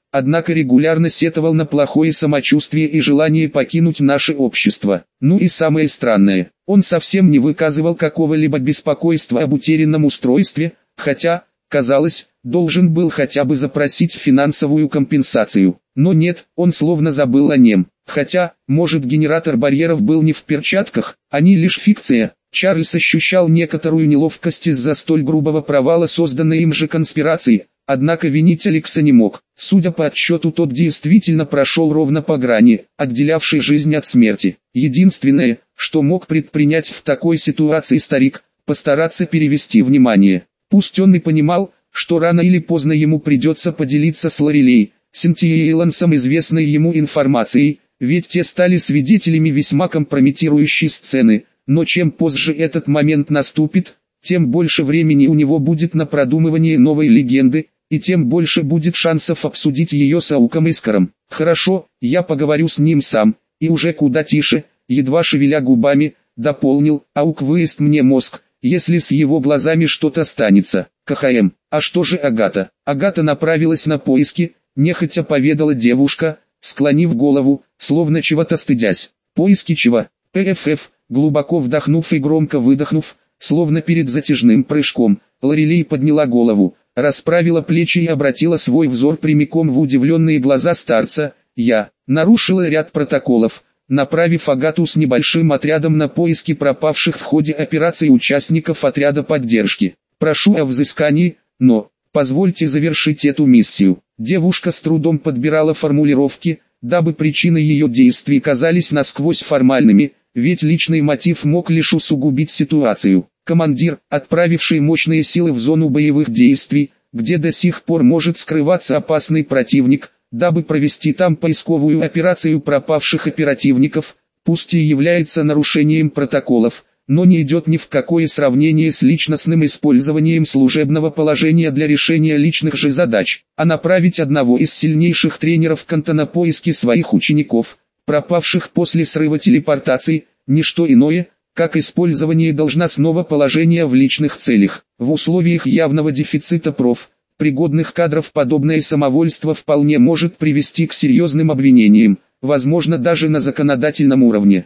однако регулярно сетовал на плохое самочувствие и желание покинуть наше общество. Ну и самое странное, он совсем не выказывал какого-либо беспокойства об утерянном устройстве, хотя, казалось, должен был хотя бы запросить финансовую компенсацию. Но нет, он словно забыл о нем. Хотя, может, генератор барьеров был не в перчатках, они лишь фикция. Чарльз ощущал некоторую неловкость из-за столь грубого провала созданной им же конспирации, однако винить Алекса не мог. Судя по отсчету, тот действительно прошел ровно по грани, отделявшей жизнь от смерти. Единственное, что мог предпринять в такой ситуации старик, постараться перевести внимание. Пусть он и понимал, что рано или поздно ему придется поделиться с Лорелей, Синтией и Лансом известной ему информацией, ведь те стали свидетелями весьма компрометирующей сцены. Но чем позже этот момент наступит, тем больше времени у него будет на продумывание новой легенды, и тем больше будет шансов обсудить ее с Ауком Искором. Хорошо, я поговорю с ним сам, и уже куда тише, едва шевеля губами, дополнил: Аук выест мне мозг, если с его глазами что-то станется. КХМ, а что же Агата? Агата направилась на поиски, нехотя поведала девушка, склонив голову, словно чего-то стыдясь. Поиски чего? ПФФ. Глубоко вдохнув и громко выдохнув, словно перед затяжным прыжком, Лорелей подняла голову, расправила плечи и обратила свой взор прямиком в удивленные глаза старца. Я нарушила ряд протоколов, направив Агату с небольшим отрядом на поиски пропавших в ходе операции участников отряда поддержки. Прошу о взыскании, но позвольте завершить эту миссию. Девушка с трудом подбирала формулировки, дабы причины ее действий казались насквозь формальными, ведь личный мотив мог лишь усугубить ситуацию. Командир, отправивший мощные силы в зону боевых действий, где до сих пор может скрываться опасный противник, дабы провести там поисковую операцию пропавших оперативников, пусть и является нарушением протоколов, но не идет ни в какое сравнение с личностным использованием служебного положения для решения личных же задач, а направить одного из сильнейших тренеров Канта на поиски своих учеников, пропавших после срыва телепортации, не что иное, как использование должностного положения в личных целях. В условиях явного дефицита пригодных кадров подобное самовольство вполне может привести к серьезным обвинениям, возможно даже на законодательном уровне.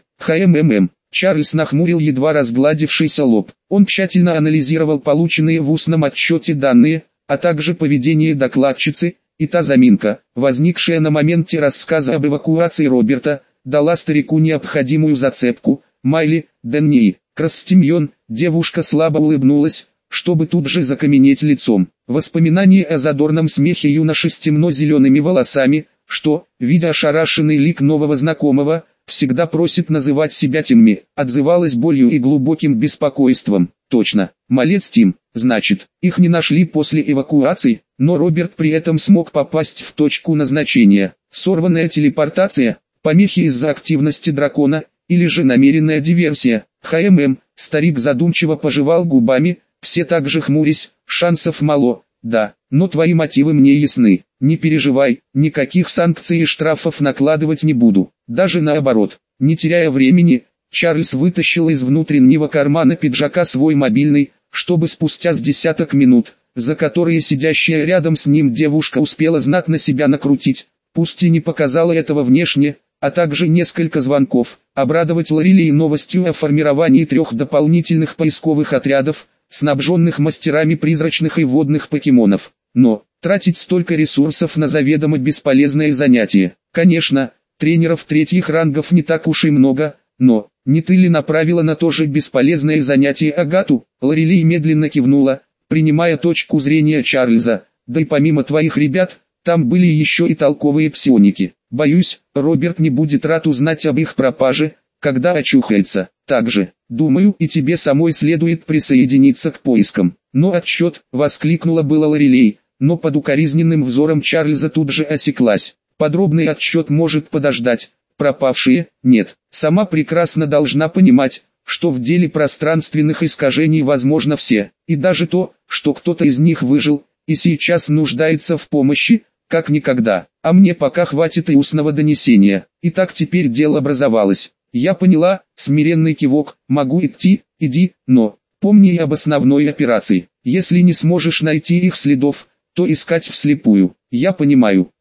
Чарльз нахмурил едва разгладившийся лоб. Он тщательно анализировал полученные в устном отчете данные, а также поведение докладчицы, и та заминка, возникшая на моменте рассказа об эвакуации Роберта, дала старику необходимую зацепку. Майли, Денни, Крастимьон, девушка слабо улыбнулась, чтобы тут же закаменеть лицом. Воспоминание о задорном смехе юноши с темно-зелеными волосами, что, видя ошарашенный лик нового знакомого, всегда просит называть себя Тимми, отзывалось болью и глубоким беспокойством. Точно, малец Тим, значит, их не нашли после эвакуации, но Роберт при этом смог попасть в точку назначения. Сорванная телепортация, помехи из-за активности дракона, или же намеренная диверсия. Старик задумчиво пожевал губами, все так же хмурясь, шансов мало, да, но твои мотивы мне ясны. Не переживай, никаких санкций и штрафов накладывать не буду, даже наоборот. Не теряя времени, Чарльз вытащил из внутреннего кармана пиджака свой мобильный, чтобы спустя с десяток минут, за которые сидящая рядом с ним девушка успела знатно себя накрутить, пусть и не показала этого внешне, а также несколько звонков, обрадовать Лорелей новостью о формировании 3 дополнительных поисковых отрядов, снабженных мастерами призрачных и водных покемонов. Но, тратить столько ресурсов на заведомо бесполезное занятие. Конечно, тренеров 3-х рангов не так уж и много, но, не ты ли направила на то же бесполезное занятие Агату? Лорелей медленно кивнула, принимая точку зрения Чарльза. Да и помимо твоих ребят, там были еще и толковые псионики. Боюсь, Роберт не будет рад узнать об их пропаже, когда очухается. Также, думаю, и тебе самой следует присоединиться к поискам. Но отсчет, воскликнула была Лорелей, но под укоризненным взором Чарльза тут же осеклась. Подробный отсчет может подождать, пропавшие, нет. Сама прекрасно должна понимать, что в деле пространственных искажений возможно все, и даже то, что кто-то из них выжил, и сейчас нуждается в помощи, как никогда. А мне пока хватит и устного донесения. Итак, теперь дело образовалось. Я поняла, смиренный кивок, могу идти, иди, но, помни и об основной операции. Если не сможешь найти их следов, то искать вслепую. Я понимаю.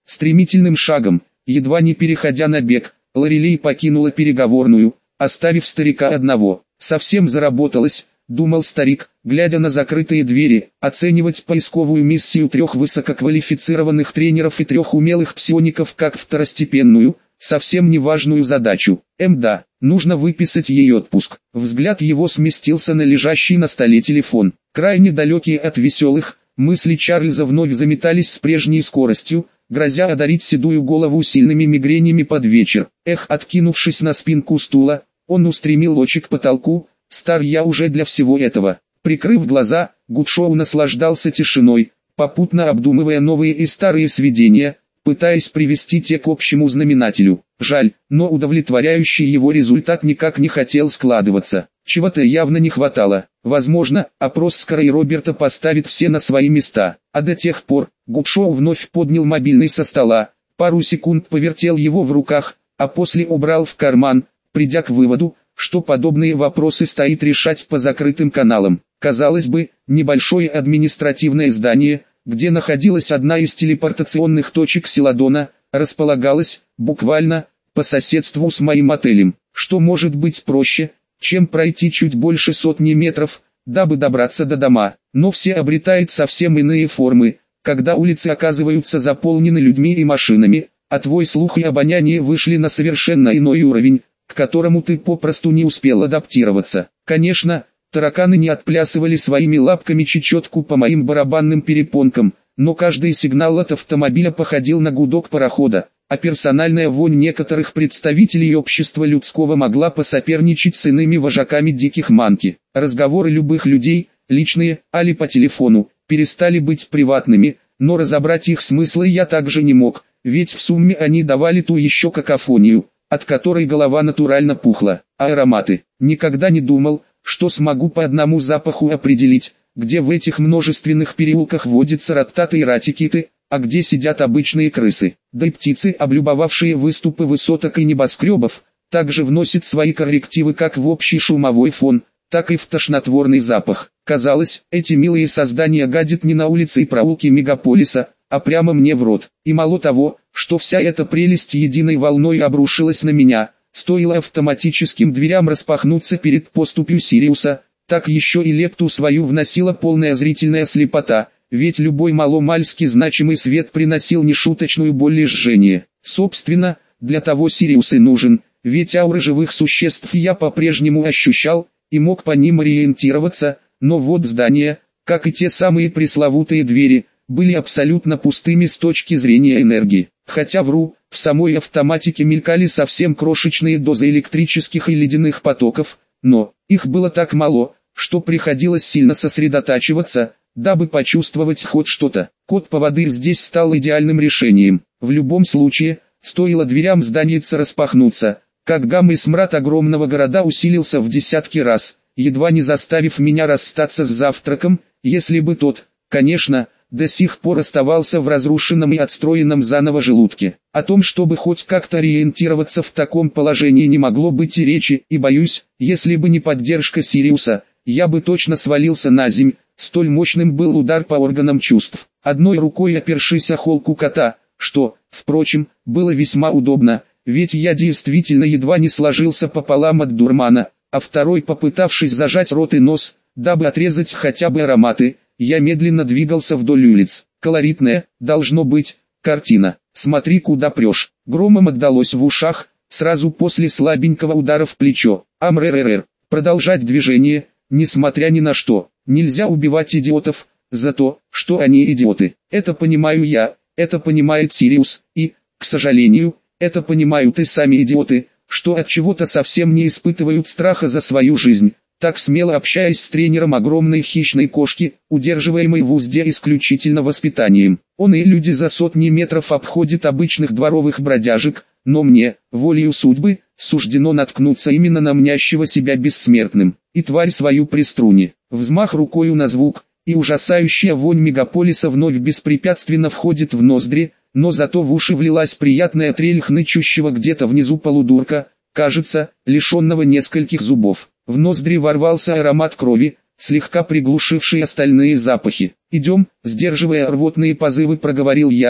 Стремительным шагом, едва не переходя на бег, Лорелей покинула переговорную, оставив старика одного. Совсем заработалось, думал старик, глядя на закрытые двери, оценивать поисковую миссию 3 высококвалифицированных тренеров и 3 умелых псиоников как второстепенную, совсем неважную задачу. Да, нужно выписать ей отпуск. Взгляд его сместился на лежащий на столе телефон. Крайне далекие от веселых, мысли Чарльза вновь заметались с прежней скоростью, грозя одарить седую голову сильными мигренями под вечер. Откинувшись на спинку стула, он устремил очи к потолку. Стар я уже для всего этого. Прикрыв глаза, Гудшоу наслаждался тишиной, попутно обдумывая новые и старые сведения, пытаясь привести те к общему знаменателю. Жаль, но удовлетворяющий его результат никак не хотел складываться. Чего-то явно не хватало. Возможно, опрос Скара и Роберта поставит все на свои места. А до тех пор, Гудшоу вновь поднял мобильный со стола, пару секунд повертел его в руках, а после убрал в карман, придя к выводу, что подобные вопросы стоит решать по закрытым каналам. Казалось бы, небольшое административное здание, где находилась одна из телепортационных точек Селадона, располагалось, буквально, по соседству с моим отелем. Что может быть проще, чем пройти чуть больше сотни метров, дабы добраться до дома. Но все обретает совсем иные формы, когда улицы оказываются заполнены людьми и машинами, а твой слух и обоняние вышли на совершенно иной уровень, к которому ты попросту не успел адаптироваться. Конечно, тараканы не отплясывали своими лапками чечетку по моим барабанным перепонкам, но каждый сигнал от автомобиля походил на гудок парохода, а персональная вонь некоторых представителей общества людского могла посоперничать с иными вожаками диких манки. Разговоры любых людей, личные, али по телефону, перестали быть приватными, но разобрать их смыслы я также не мог, ведь в сумме они давали ту еще какофонию, от которой голова натурально пухла. А ароматы. Никогда не думал, что смогу по одному запаху определить, где в этих множественных переулках водятся раттаты и ратикиты, а где сидят обычные крысы. Да и птицы, облюбовавшие выступы высоток и небоскребов, также вносят свои коррективы как в общий шумовой фон, так и в тошнотворный запах. Казалось, эти милые создания гадят не на улице и проулке мегаполиса, а прямо мне в рот. И мало того, что вся эта прелесть единой волной обрушилась на меня, стоило автоматическим дверям распахнуться перед поступью Сириуса, так еще и лепту свою вносила полная зрительная слепота, ведь любой маломальски значимый свет приносил нешуточную боль и жжение. Собственно, для того Сириус и нужен, ведь ауры живых существ я по-прежнему ощущал, и мог по ним ориентироваться, но вот здания, как и те самые пресловутые двери, были абсолютно пустыми с точки зрения энергии. Хотя вру, в самой автоматике мелькали совсем крошечные дозы электрических и ледяных потоков, но их было так мало, что приходилось сильно сосредотачиваться, дабы почувствовать хоть что-то. Кот-поводырь здесь стал идеальным решением. В любом случае, стоило дверям зданица распахнуться, как гам и смрад огромного города усилился в десятки раз, едва не заставив меня расстаться с завтраком, если бы тот, конечно, до сих пор оставался в разрушенном и отстроенном заново желудке. О том, чтобы хоть как-то ориентироваться в таком положении, не могло быть и речи, и боюсь, если бы не поддержка Сириуса, я бы точно свалился на земь, столь мощным был удар по органам чувств. Одной рукой опершись о холку кота, что, впрочем, было весьма удобно, ведь я действительно едва не сложился пополам от дурмана, а второй, попытавшись зажать рот и нос, дабы отрезать хотя бы ароматы, я медленно двигался вдоль улиц. Колоритная, должно быть, картина. Смотри, куда прешь. Громом отдалось в ушах, сразу после слабенького удара в плечо. Амрррр. Продолжать движение, несмотря ни на что. Нельзя убивать идиотов, за то, что они идиоты. Это понимаю я, это понимает Сириус, и, к сожалению, это понимают и сами идиоты, что от чего-то совсем не испытывают страха за свою жизнь. Так смело общаясь с тренером огромной хищной кошки, удерживаемой в узде исключительно воспитанием. Он и люди за сотни метров обходят обычных дворовых бродяжек, но мне, волею судьбы, суждено наткнуться именно на мнящего себя бессмертным. И тварь свою приструни. Взмах рукою на звук, и ужасающая вонь мегаполиса вновь беспрепятственно входит в ноздри, но зато в уши влилась приятная трель хнычущего где-то внизу полудурка, кажется, лишенного нескольких зубов. В ноздри ворвался аромат крови, слегка приглушивший остальные запахи. «Идем», сдерживая рвотные позывы, проговорил я,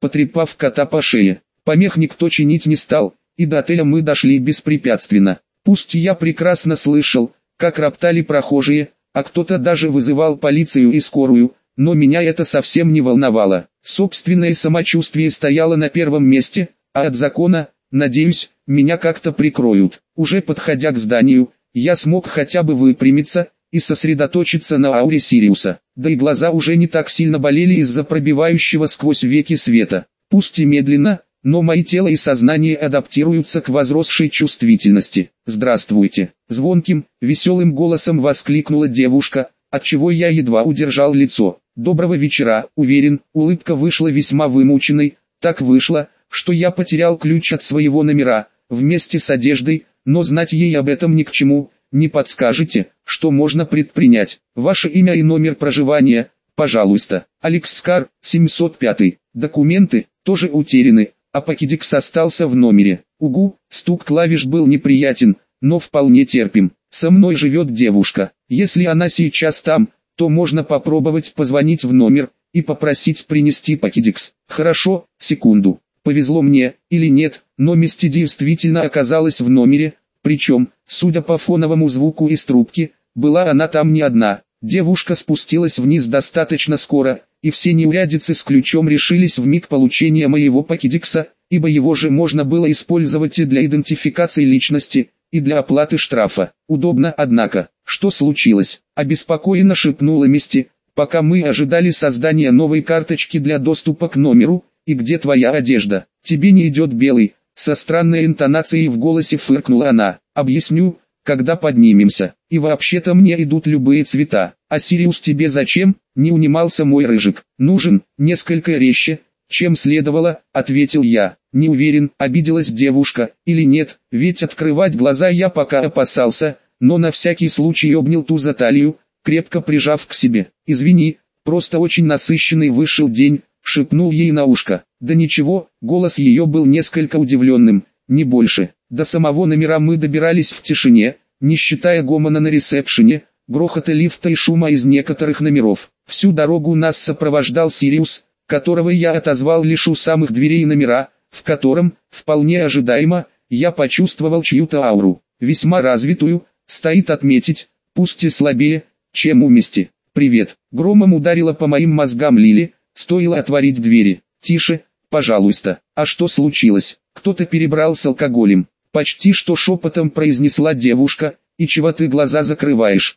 потрепав кота по шее. Помех никто чинить не стал, и до отеля мы дошли беспрепятственно. Пусть я прекрасно слышал, как роптали прохожие, а кто-то даже вызывал полицию и скорую, но меня это совсем не волновало. Собственное самочувствие стояло на первом месте, а от закона, надеюсь, меня как-то прикроют. Уже подходя к зданию, я смог хотя бы выпрямиться и сосредоточиться на ауре Сириуса. Да и глаза уже не так сильно болели из-за пробивающего сквозь веки света. Пусть и медленно, но мои тело и сознание адаптируются к возросшей чувствительности. «Здравствуйте!» — звонким, веселым голосом воскликнула девушка, отчего я едва удержал лицо. «Доброго вечера!» Уверен, улыбка вышла весьма вымученной. Так вышло, что я потерял ключ от своего номера, вместе с одеждой, но знать ей об этом ни к чему. Не подскажете, что можно предпринять? Ваше имя и номер проживания, пожалуйста. Алекс Скар, 705. Документы тоже утеряны, а покедикс остался в номере. Угу, стук клавиш был неприятен, но вполне терпим. Со мной живет девушка. Если она сейчас там, то можно попробовать позвонить в номер и попросить принести покедикс. Хорошо, секунду. Повезло мне, или нет, но Мисти действительно оказалась в номере, причем, судя по фоновому звуку из трубки, была она там не одна. Девушка спустилась вниз достаточно скоро, и все неурядицы с ключом решились в миг получения моего покедикса, ибо его же можно было использовать и для идентификации личности, и для оплаты штрафа. Удобно, однако. Что случилось? Обеспокоенно шепнула Мисти, пока мы ожидали создания новой карточки для доступа к номеру. И где твоя одежда? Тебе не идет белый. Со странной интонацией в голосе фыркнула она. Объясню, когда поднимемся. И вообще-то мне идут любые цвета. А Сириус тебе зачем? Не унимался мой рыжик. Нужен, несколько резче, чем следовало, ответил я. Не уверен, обиделась девушка, или нет, ведь открывать глаза я пока опасался, но на всякий случай обнял ту за талию, крепко прижав к себе. Извини, просто очень насыщенный вышел день, шепнул ей на ушко. Да ничего, голос ее был несколько удивленным, не больше. До самого номера мы добирались в тишине, не считая гомона на ресепшене, грохота лифта и шума из некоторых номеров. Всю дорогу нас сопровождал Сириус, которого я отозвал лишь у самых дверей номера, в котором, вполне ожидаемо, я почувствовал чью-то ауру, весьма развитую, стоит отметить, пусть и слабее, чем у Мисти. «Привет!» Громом ударила по моим мозгам Лили, стоило отворить двери. «Тише, пожалуйста. А что случилось? Кто-то перебрал с алкоголем?» Почти что шепотом произнесла девушка. «И чего ты глаза закрываешь?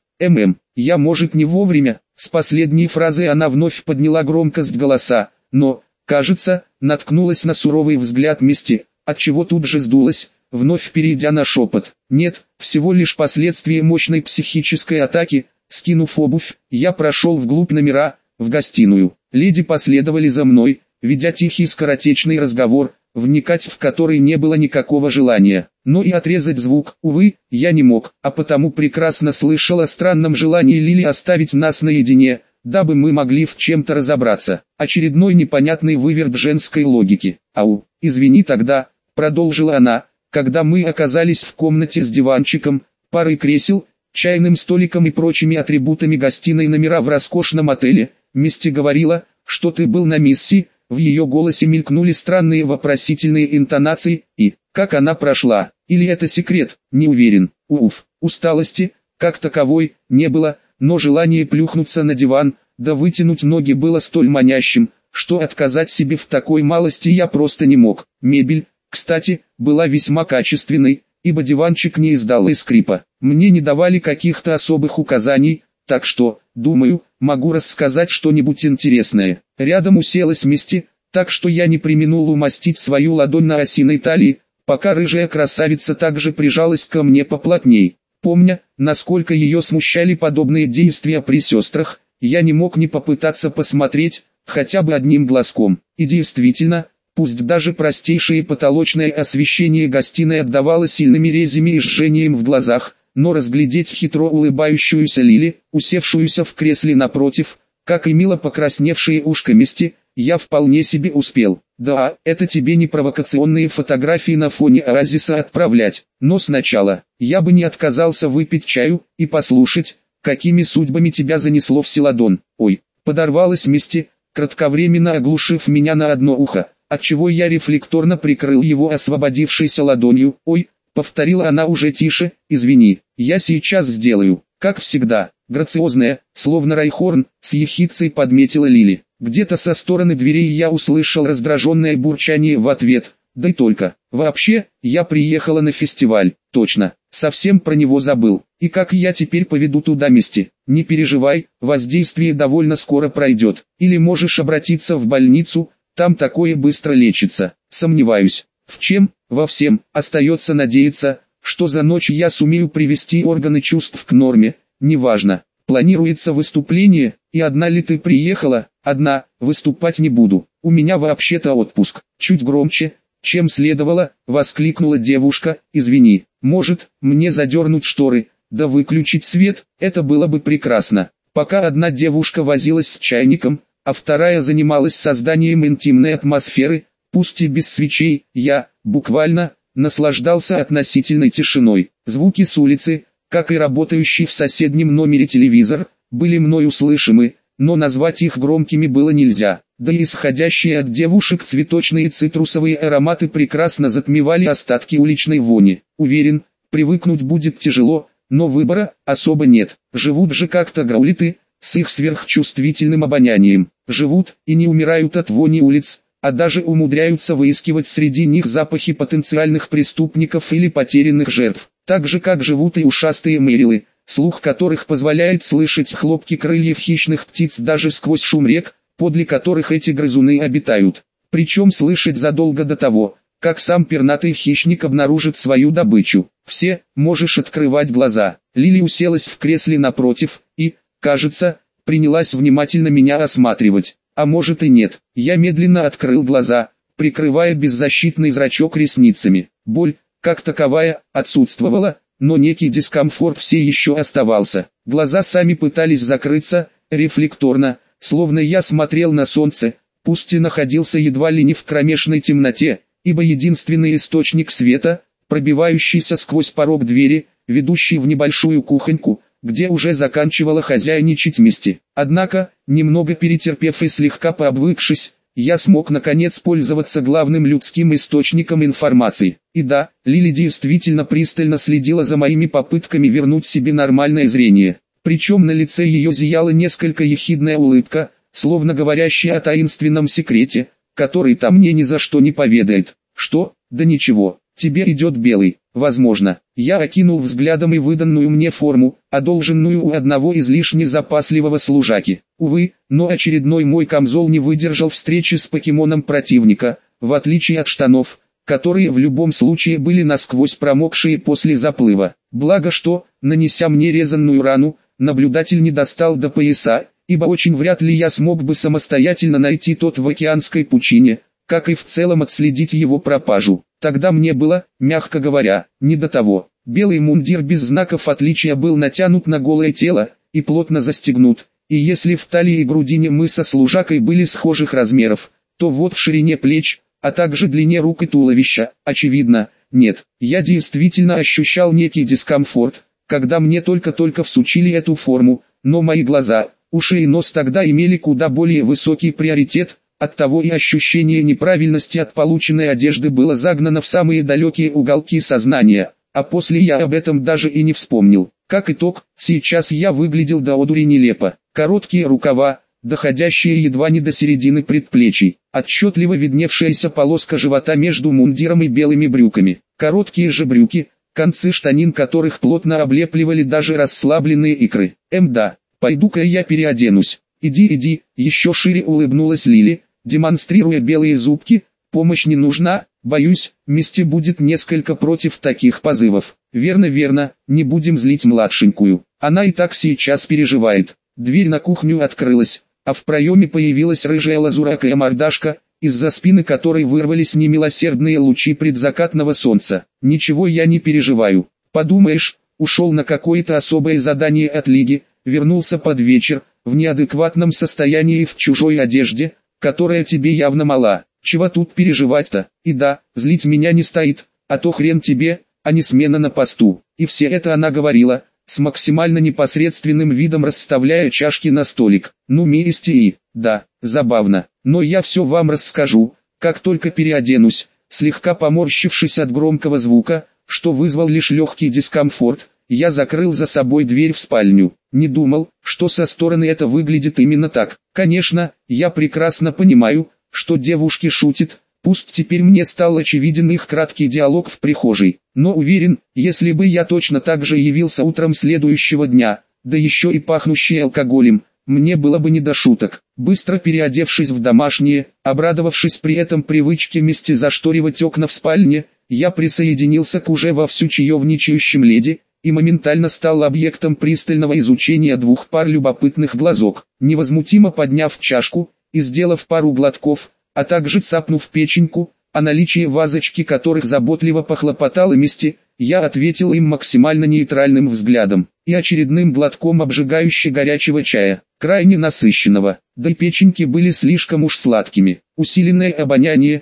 Я может не вовремя». С последней фразой она вновь подняла громкость голоса, но, кажется, наткнулась на суровый взгляд Мисти, отчего тут же сдулась, вновь перейдя на шепот. «Нет, всего лишь последствия мощной психической атаки». Скинув обувь, я прошел вглубь номера, в гостиную. Леди последовали за мной, ведя тихий скоротечный разговор, вникать в который не было никакого желания. Но и отрезать звук, увы, я не мог, а потому прекрасно слышал о странном желании Лили оставить нас наедине, дабы мы могли в чем-то разобраться. Очередной непонятный выверт женской логики. «Ау, извини тогда», — продолжила она, когда мы оказались в комнате с диванчиком, парой кресел, чайным столиком и прочими атрибутами гостиной номера в роскошном отеле. Мисти говорила, что ты был на миссии. В ее голосе мелькнули странные вопросительные интонации, и, как она прошла, или это секрет, не уверен. Усталости, как таковой, не было, но желание плюхнуться на диван, да вытянуть ноги было столь манящим, что отказать себе в такой малости я просто не мог. Мебель, кстати, была весьма качественной, ибо диванчик не издал и скрипа. Мне не давали каких-то особых указаний, так что, думаю, могу рассказать что-нибудь интересное. Рядом уселась Мисти, так что я не преминул умастить свою ладонь на осиной талии, пока рыжая красавица также прижалась ко мне поплотней. Помня, насколько ее смущали подобные действия при сестрах, я не мог не попытаться посмотреть, хотя бы одним глазком. И действительно, пусть даже простейшее потолочное освещение гостиной отдавало сильными резями и жжением в глазах, но разглядеть хитро улыбающуюся Лили, усевшуюся в кресле напротив, как и мило покрасневшие ушко Мисти, я вполне себе успел. Да, это тебе не провокационные фотографии на фоне оазиса отправлять, но сначала, я бы не отказался выпить чаю и послушать, какими судьбами тебя занесло в Селадон. Ой, подорвалась Мисти, кратковременно оглушив меня на одно ухо, отчего я рефлекторно прикрыл его освободившейся ладонью. «Ой», — повторила она уже тише, — «извини, я сейчас сделаю». Как всегда, грациозная, словно Райхорн, с ехидцей подметила Лили. Где-то со стороны дверей я услышал раздраженное бурчание в ответ. Да и только. Вообще, я приехала на фестиваль, точно, совсем про него забыл. И как я теперь поведу туда Мисти? Не переживай, воздействие довольно скоро пройдет. Или можешь обратиться в больницу, там такое быстро лечится. Сомневаюсь. В чем? Во всем. Остается надеяться, что за ночь я сумею привести органы чувств к норме. Неважно. Планируется выступление, и одна ли ты приехала? Одна, выступать не буду. У меня вообще-то отпуск. Чуть громче, чем следовало, воскликнула девушка. Извини, может, мне задернуть шторы, да выключить свет? Это было бы прекрасно. Пока одна девушка возилась с чайником, а вторая занималась созданием интимной атмосферы, пусть и без свечей, я, буквально, наслаждался относительной тишиной. Звуки с улицы, как и работающий в соседнем номере телевизор, были мной услышимы, но назвать их громкими было нельзя. Да и исходящие от девушек цветочные и цитрусовые ароматы прекрасно затмевали остатки уличной вони. Уверен, привыкнуть будет тяжело, но выбора особо нет. Живут же как-то гаулиты, с их сверхчувствительным обонянием. Живут и не умирают от вони улиц, а даже умудряются выискивать среди них запахи потенциальных преступников или потерянных жертв. Так же как живут и ушастые мэрилы, слух которых позволяет слышать хлопки крыльев хищных птиц даже сквозь шум рек, подле которых эти грызуны обитают. Причем слышать задолго до того, как сам пернатый хищник обнаружит свою добычу. Все, можешь открывать глаза. Лили уселась в кресле напротив и, кажется, принялась внимательно меня осматривать. А может и нет. Я медленно открыл глаза, прикрывая беззащитный зрачок ресницами. Боль, как таковая, отсутствовала, но некий дискомфорт все еще оставался. Глаза сами пытались закрыться, рефлекторно, словно я смотрел на солнце, пусть и находился едва ли не в кромешной темноте, ибо единственный источник света, пробивающийся сквозь порог двери, ведущий в небольшую кухоньку, где уже заканчивала хозяйничать Мисти. Однако, немного перетерпев и слегка пообвыкшись, я смог наконец пользоваться главным людским источником информации. И да, Лили действительно пристально следила за моими попытками вернуть себе нормальное зрение. Причем на лице ее зияла несколько ехидная улыбка, словно говорящая о таинственном секрете, который там мне ни за что не поведает. Что? Да ничего, тебе идет белый. Возможно. Я окинул взглядом и выданную мне форму, одолженную у одного излишне запасливого служаки. Увы, но очередной мой камзол не выдержал встречи с покемоном противника, в отличие от штанов, которые в любом случае были насквозь промокшие после заплыва. Благо что, нанеся мне резанную рану, наблюдатель не достал до пояса, ибо очень вряд ли я смог бы самостоятельно найти тот в океанской пучине, как и в целом отследить его пропажу. Тогда мне было, мягко говоря, не до того. Белый мундир без знаков отличия был натянут на голое тело и плотно застегнут, и если в талии и грудине мы со служакой были схожих размеров, то вот в ширине плеч, а также длине рук и туловища, очевидно, нет. Я действительно ощущал некий дискомфорт, когда мне только-только всучили эту форму, но мои глаза, уши и нос тогда имели куда более высокий приоритет. Оттого и ощущение неправильности от полученной одежды было загнано в самые далекие уголки сознания, а после я об этом даже и не вспомнил. Как итог, сейчас я выглядел до одури нелепо. Короткие рукава, доходящие едва не до середины предплечий, отчетливо видневшаяся полоска живота между мундиром и белыми брюками, короткие же брюки, концы штанин которых плотно облепливали даже расслабленные икры. Да, пойду-ка я переоденусь. Иди, еще шире улыбнулась Лили, демонстрируя белые зубки. Помощь не нужна, боюсь, Мисти будет несколько против таких позывов. Верно, не будем злить младшенькую. Она и так сейчас переживает. Дверь на кухню открылась, а в проеме появилась рыжая лазуракая мордашка, из-за спины которой вырвались немилосердные лучи предзакатного солнца. Ничего я не переживаю. Подумаешь, ушел на какое-то особое задание от Лиги, вернулся под вечер, в неадекватном состоянии в чужой одежде, которая тебе явно мала. Чего тут переживать-то? И да, злить меня не стоит, а то хрен тебе, а не смена на посту. И все это она говорила, с максимально непосредственным видом расставляя чашки на столик. Ну Мисти и, да, забавно, но я все вам расскажу, Как только переоденусь, слегка поморщившись от громкого звука, что вызвал лишь легкий дискомфорт, я закрыл за собой дверь в спальню. Не думал, что со стороны это выглядит именно так. Конечно, я прекрасно понимаю, что девушки шутят, пусть теперь мне стал очевиден их краткий диалог в прихожей. Но уверен, если бы я точно так же явился утром следующего дня, да еще и пахнущий алкоголем, мне было бы не до шуток. Быстро переодевшись в домашнее, обрадовавшись при этом привычке Мисти зашторивать окна в спальне, я присоединился к уже вовсю чаевничающим леди, и моментально стал объектом пристального изучения двух пар любопытных глазок. Невозмутимо подняв чашку и сделав пару глотков, а также цапнув печеньку, о наличии вазочки которых заботливо похлопотала Мисти, я ответил им максимально нейтральным взглядом и очередным глотком обжигающе горячего чая, крайне насыщенного, да и печеньки были слишком уж сладкими. Усиленное обоняние,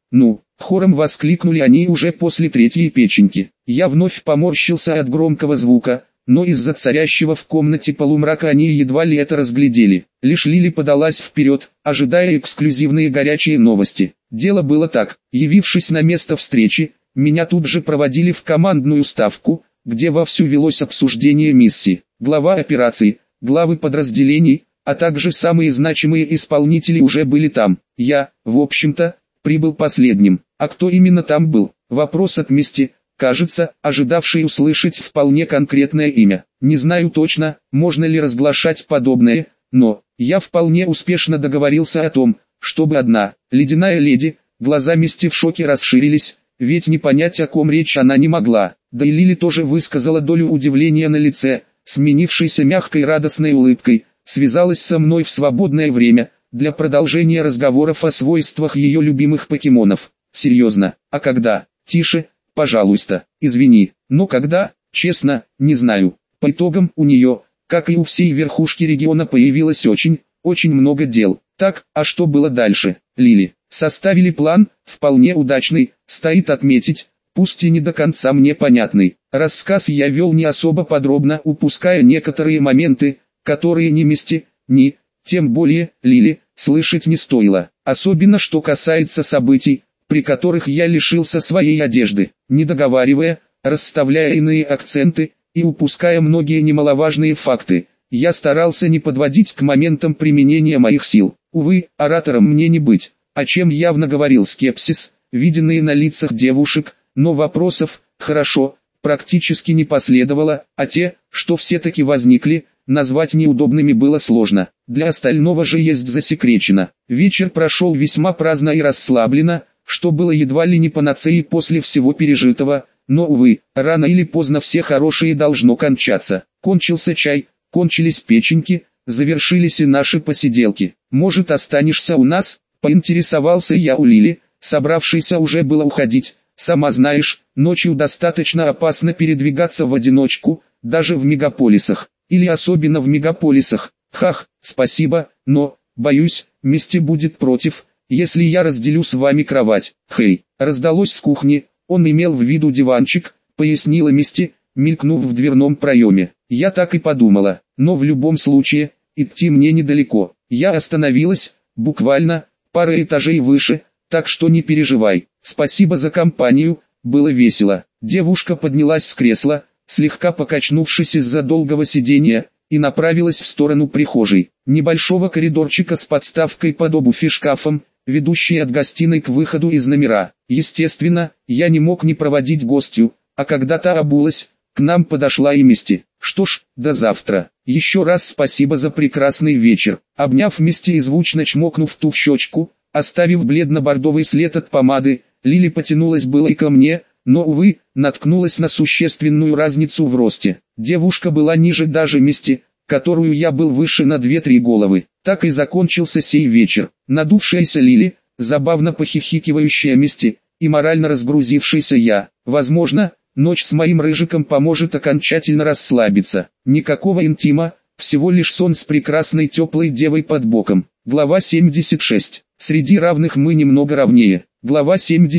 хором воскликнули они уже после третьей печеньки. Я вновь поморщился от громкого звука, но из-за царящего в комнате полумрака они едва ли это разглядели. Лишь Лили подалась вперед, ожидая эксклюзивные горячие новости. Дело было так: явившись на место встречи, меня тут же проводили в командную ставку, где вовсю велось обсуждение миссии. Глава операции, главы подразделений, а также самые значимые исполнители уже были там. Я, в общем-то, прибыл последним. А кто именно там был? Вопрос от Мисти, кажется, ожидавший услышать вполне конкретное имя. Не знаю точно, можно ли разглашать подобное, но я вполне успешно договорился о том, чтобы одна ледяная леди, глаза Мисти в шоке расширились, ведь не понять, о ком речь она не могла. Да и Лили тоже высказала долю удивления на лице, сменившейся мягкой радостной улыбкой, связалась со мной в свободное время, для продолжения разговоров о свойствах ее любимых покемонов. Серьезно, а когда? Тише, пожалуйста, извини, но когда, честно, не знаю. По итогам у нее, как и у всей верхушки региона, появилось очень много дел. Так, а что было дальше? Лили, составили план, вполне удачный, стоит отметить, пусть и не до конца мне понятный. Рассказ я вел не особо подробно, упуская некоторые моменты, которые ни Мисти, ни, тем более, Лили, слышать не стоило. Особенно что касается событий, при которых я лишился своей одежды. Не договаривая, расставляя иные акценты и упуская многие немаловажные факты, я старался не подводить к моментам применения моих сил. Увы, оратором мне не быть, о чем явно говорил скепсис, виденный на лицах девушек, но вопросов, хорошо, практически не последовало, а те, что все-таки возникли, назвать неудобными было сложно. Для остального же есть засекречено. Вечер прошел весьма праздно и расслабленно, что было едва ли не панацеей после всего пережитого, но увы, рано или поздно все хорошее должно кончаться. Кончился чай, кончились печеньки, завершились и наши посиделки. «Может, останешься у нас?» — поинтересовался я у Лили, собравшейся уже было уходить. «Сама знаешь, ночью достаточно опасно передвигаться в одиночку, даже в мегаполисах, или особенно в мегаполисах. Хах, спасибо, но, боюсь, Мисти будет против, если я разделю с вами кровать». «Хей!» — раздалось с кухни, он имел в виду диванчик, пояснила Мисти, мелькнув в дверном проеме. Я так и подумала, но в любом случае, идти мне недалеко. Я остановилась, буквально, пара этажей выше, так что не переживай. Спасибо за компанию, было весело. Девушка поднялась с кресла, слегка покачнувшись из-за долгого сидения, и направилась в сторону прихожей, небольшого коридорчика с подставкой под обувь и шкафом, ведущей от гостиной к выходу из номера. Естественно, я не мог не проводить гостью, а когда та обулась, к нам подошла и Мисти. «Что ж, до завтра. Еще раз спасибо за прекрасный вечер». Обняв Мисти и звучно чмокнув ту в щечку, оставив бледно-бордовый след от помады, Лили потянулась было и ко мне, но, увы, наткнулась на существенную разницу в росте. Девушка была ниже даже Мисти, которую я был выше на 2-3 головы. Так и закончился сей вечер. Надувшаяся Лили, забавно похихикивающая Мисти, и морально разгрузившийся я. Возможно, ночь с моим рыжиком поможет окончательно расслабиться. Никакого интима, всего лишь сон с прекрасной теплой девой под боком. Глава 76. Среди равных мы немного равнее. Глава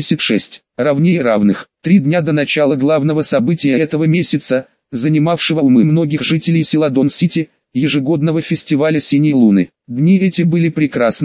76. Равнее равных. 3 дня до начала главного события этого месяца, занимавшего умы многих жителей Селадон-Сити, ежегодного фестиваля «Синей луны». Дни эти были прекрасными,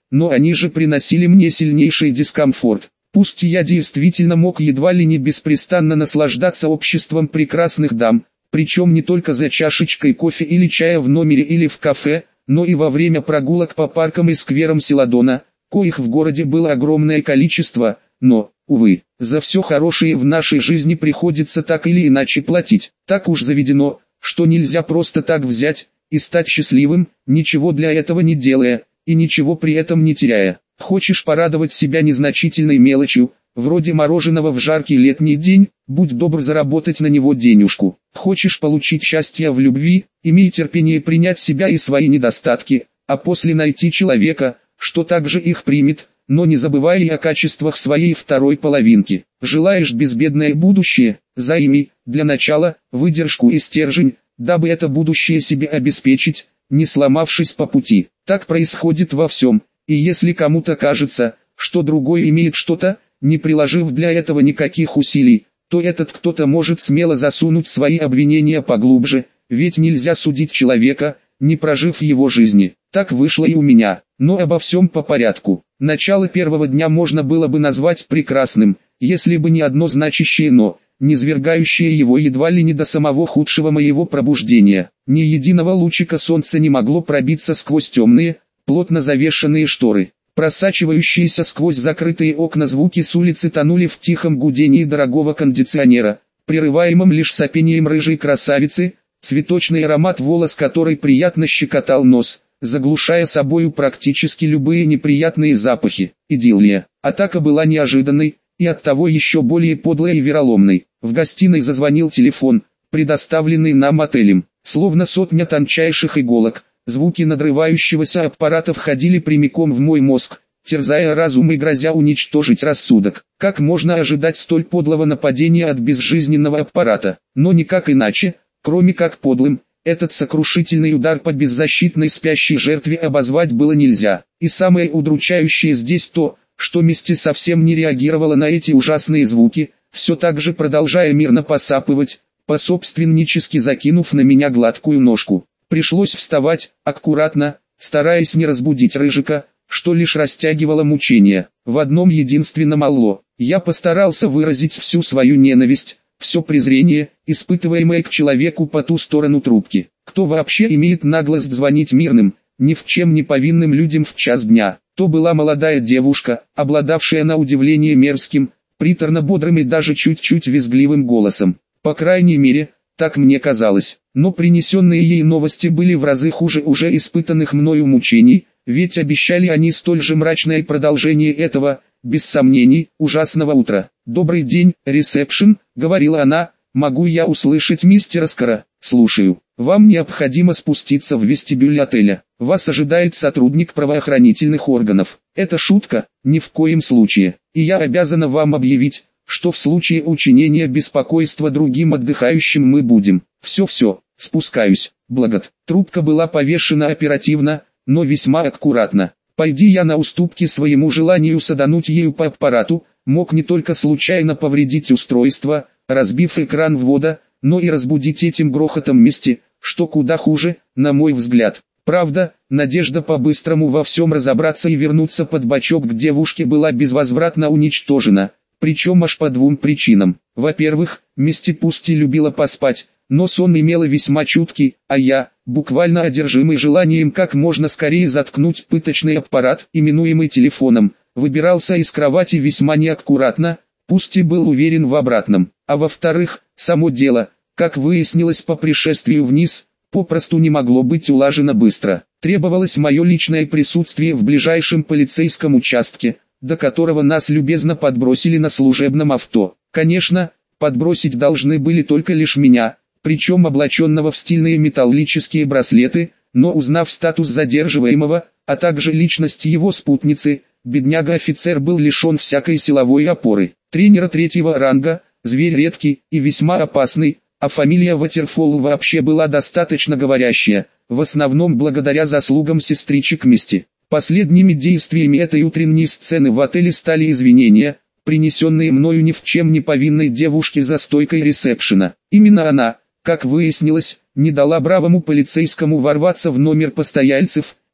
но они же приносили мне сильнейший дискомфорт. Пусть я действительно мог едва ли не беспрестанно наслаждаться обществом прекрасных дам, причем не только за чашечкой кофе или чая в номере или в кафе, но и во время прогулок по паркам и скверам Селадона, коих в городе было огромное количество, но, увы, за все хорошее в нашей жизни приходится так или иначе платить. Так уж заведено, что нельзя просто так взять и стать счастливым, ничего для этого не делая, и ничего при этом не теряя. Хочешь порадовать себя незначительной мелочью, вроде мороженого в жаркий летний день, будь добр заработать на него денежку. Хочешь получить счастье в любви, имей терпение принять себя и свои недостатки, а после найти человека, что также их примет, но не забывай и о качествах своей второй половинки. Желаешь безбедное будущее, займи, для начала, выдержку и стержень, дабы это будущее себе обеспечить, не сломавшись по пути. Так происходит во всем, и если кому-то кажется, что другой имеет что-то, не приложив для этого никаких усилий, то этот кто-то может смело засунуть свои обвинения поглубже, ведь нельзя судить человека, не прожив его жизни. Так вышло и у меня, но обо всем по порядку. Начало первого дня можно было бы назвать прекрасным, если бы не одно значащее «но», низвергающее его едва ли не до самого худшего моего пробуждения. Ни единого лучика солнца не могло пробиться сквозь темные, плотно завешенные шторы. Просачивающиеся сквозь закрытые окна звуки с улицы тонули в тихом гудении дорогого кондиционера, прерываемом лишь сопением рыжей красавицы, цветочный аромат волос которой приятно щекотал нос, заглушая собою практически любые неприятные запахи. Идиллия. Атака была неожиданной, и оттого еще более подлой и вероломной. В гостиной зазвонил телефон, предоставленный нам отелем, словно сотня тончайших иголок. Звуки надрывающегося аппарата входили прямиком в мой мозг, терзая разум и грозя уничтожить рассудок. Как можно ожидать столь подлого нападения от безжизненного аппарата? Но никак иначе, кроме как подлым, этот сокрушительный удар по беззащитной спящей жертве обозвать было нельзя. И самое удручающее здесь то, что Мисти совсем не реагировала на эти ужасные звуки, все так же продолжая мирно посапывать, пособственнически закинув на меня гладкую ножку. Пришлось вставать, аккуратно, стараясь не разбудить Рыжика, что лишь растягивало мучения. В одном единственном алло, я постарался выразить всю свою ненависть, все презрение, испытываемое к человеку по ту сторону трубки. Кто вообще имеет наглость звонить мирным, ни в чем не повинным людям в час дня? То была молодая девушка, обладавшая на удивление мерзким, приторно-бодрым и даже чуть-чуть визгливым голосом. По крайней мере, так мне казалось. Но принесенные ей новости были в разы хуже уже испытанных мною мучений, ведь обещали они столь же мрачное продолжение этого, без сомнений, ужасного утра. «Добрый день, ресепшн», — говорила она, — «могу я услышать мистера Скара?» «Слушаю. Вам необходимо спуститься в вестибюль отеля. Вас ожидает сотрудник правоохранительных органов». «Это шутка? Ни в коем случае. И я обязана вам объявить, что в случае учинения беспокойства другим отдыхающим мы будем». «Все, спускаюсь, Благот». Трубка была повешена оперативно, но весьма аккуратно. Пойди я на уступки своему желанию садануть ею по аппарату, мог не только случайно повредить устройство, разбив экран ввода, но и разбудить этим грохотом Мисти, что куда хуже, на мой взгляд. Правда, надежда по-быстрому во всем разобраться и вернуться под бочок к девушке была безвозвратно уничтожена, причем аж по двум причинам. Во-первых, Мисти пусть и любила поспать, но сон имела весьма чуткий, а я, буквально одержимый желанием как можно скорее заткнуть пыточный аппарат, именуемый телефоном, выбирался из кровати весьма неаккуратно, пусть и был уверен в обратном. А во-вторых, само дело, как выяснилось по пришествию вниз, попросту не могло быть улажено быстро. Требовалось мое личное присутствие в ближайшем полицейском участке, до которого нас любезно подбросили на служебном авто. Конечно, подбросить должны были только лишь меня, причем облаченного в стильные металлические браслеты, но узнав статус задерживаемого, а также личность его спутницы, бедняга-офицер был лишен всякой силовой опоры. Тренера третьего ранга, зверь редкий и весьма опасный, а фамилия Ватерфолл вообще была достаточно говорящая, в основном благодаря заслугам сестричек Мисти. Последними действиями этой утренней сцены в отеле стали извинения, принесенные мною ни в чем не повинной девушке за стойкой ресепшена. Именно она, как выяснилось, не дала бравому полицейскому ворваться в номер постояльцев,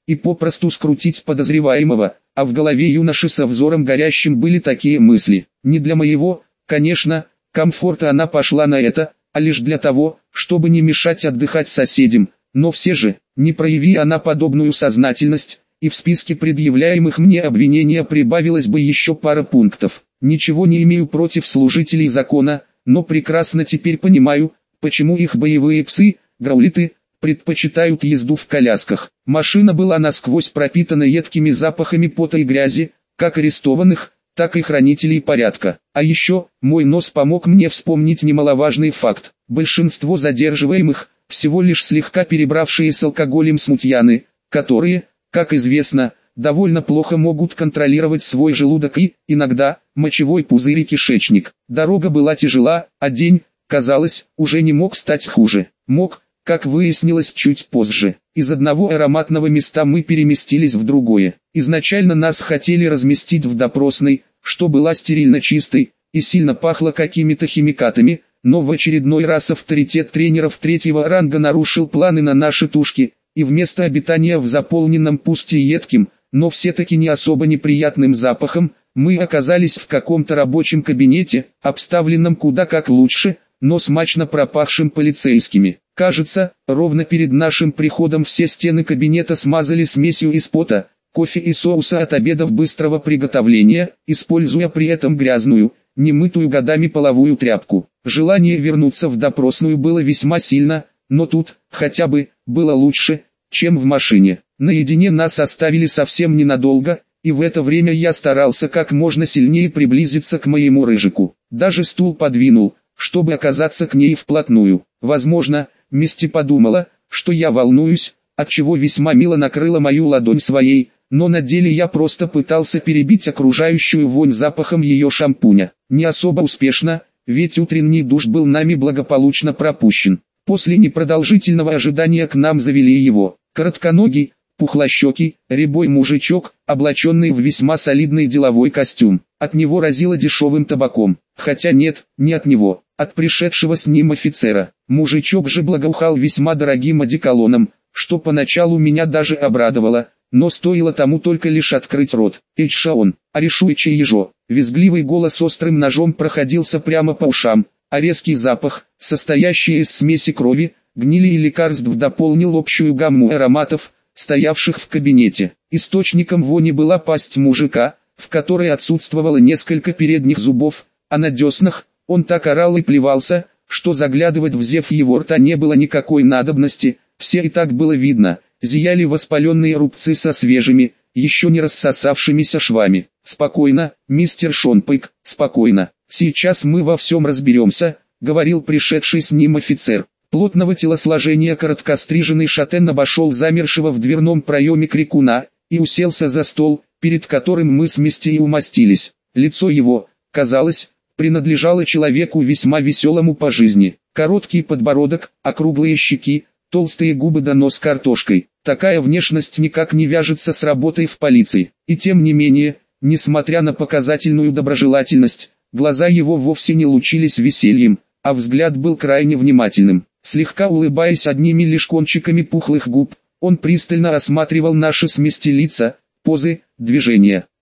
и попросту скрутить подозреваемого, а в голове юноши со взором горящим были такие мысли. Не для моего, конечно, комфорта она пошла на это, а лишь для того, чтобы не мешать отдыхать соседям, но все же, не прояви она подобную сознательность, и в списке предъявляемых мне обвинения прибавилось бы еще пара пунктов. Ничего не имею против служителей закона, но прекрасно теперь понимаю, почему их боевые псы, граулиты, предпочитают езду в колясках. Машина была насквозь пропитана едкими запахами пота и грязи, как арестованных, так и хранителей порядка. А еще, мой нос помог мне вспомнить немаловажный факт. Большинство задерживаемых, всего лишь слегка перебравшие с алкоголем смутьяны, которые, как известно, довольно плохо могут контролировать свой желудок и, иногда, мочевой пузырь и кишечник. Дорога была тяжела, а день, казалось, уже не мог стать хуже. Мог, как выяснилось чуть позже. Из одного ароматного места мы переместились в другое. Изначально нас хотели разместить в допросной, что была стерильно чистой, и сильно пахло какими-то химикатами, но в очередной раз авторитет тренеров третьего ранга нарушил планы на наши тушки, и вместо обитания в заполненном пусть и едким, но все-таки не особо неприятным запахом, мы оказались в каком-то рабочем кабинете, обставленном куда как лучше, но смачно пропахшим полицейскими. Кажется, ровно перед нашим приходом все стены кабинета смазали смесью из пота, кофе и соуса от обедов быстрого приготовления, используя при этом грязную, немытую годами половую тряпку. Желание вернуться в допросную было весьма сильно, но тут, хотя бы, было лучше, чем в машине. Наедине нас оставили совсем ненадолго, и в это время я старался как можно сильнее приблизиться к моему рыжику. Даже стул подвинул, чтобы оказаться к ней вплотную. Возможно, Мисти подумала, что я волнуюсь, отчего весьма мило накрыла мою ладонь своей, но на деле я просто пытался перебить окружающую вонь запахом ее шампуня. Не особо успешно, ведь утренний душ был нами благополучно пропущен. После непродолжительного ожидания к нам завели его. Коротконогий, пухлощекий, рябой мужичок, облаченный в весьма солидный деловой костюм. От него разило дешевым табаком. Хотя нет, не от него, от пришедшего с ним офицера. Мужичок же благоухал весьма дорогим одеколоном, что поначалу меня даже обрадовало, но стоило тому только лишь открыть рот. «Эйчшаон, арешуичи ежо!» Визгливый голос острым ножом проходился прямо по ушам, а резкий запах, состоящий из смеси крови, гнили и лекарств, дополнил общую гамму ароматов, стоявших в кабинете. Источником вони была пасть мужика, в которой отсутствовало несколько передних зубов, а на деснах он так орал и плевался, что заглядывать в зев его рта не было никакой надобности, все и так было видно, зияли воспаленные рубцы со свежими, еще не рассосавшимися швами. «Спокойно, мистер Шонпейк, спокойно, сейчас мы во всем разберемся», — говорил пришедший с ним офицер. Плотного телосложения короткостриженный шатен обошел замершего в дверном проеме крикуна, и уселся за стол, перед которым мы с Мисти и умостились. Лицо его, казалось, принадлежало человеку весьма веселому по жизни. Короткий подбородок, округлые щеки, толстые губы да нос картошкой. Такая внешность никак не вяжется с работой в полиции. И тем не менее, несмотря на показательную доброжелательность, глаза его вовсе не лучились весельем, а взгляд был крайне внимательным. Слегка улыбаясь одними лишь кончиками пухлых губ, он пристально осматривал наши с Мисти лица, позы, движения.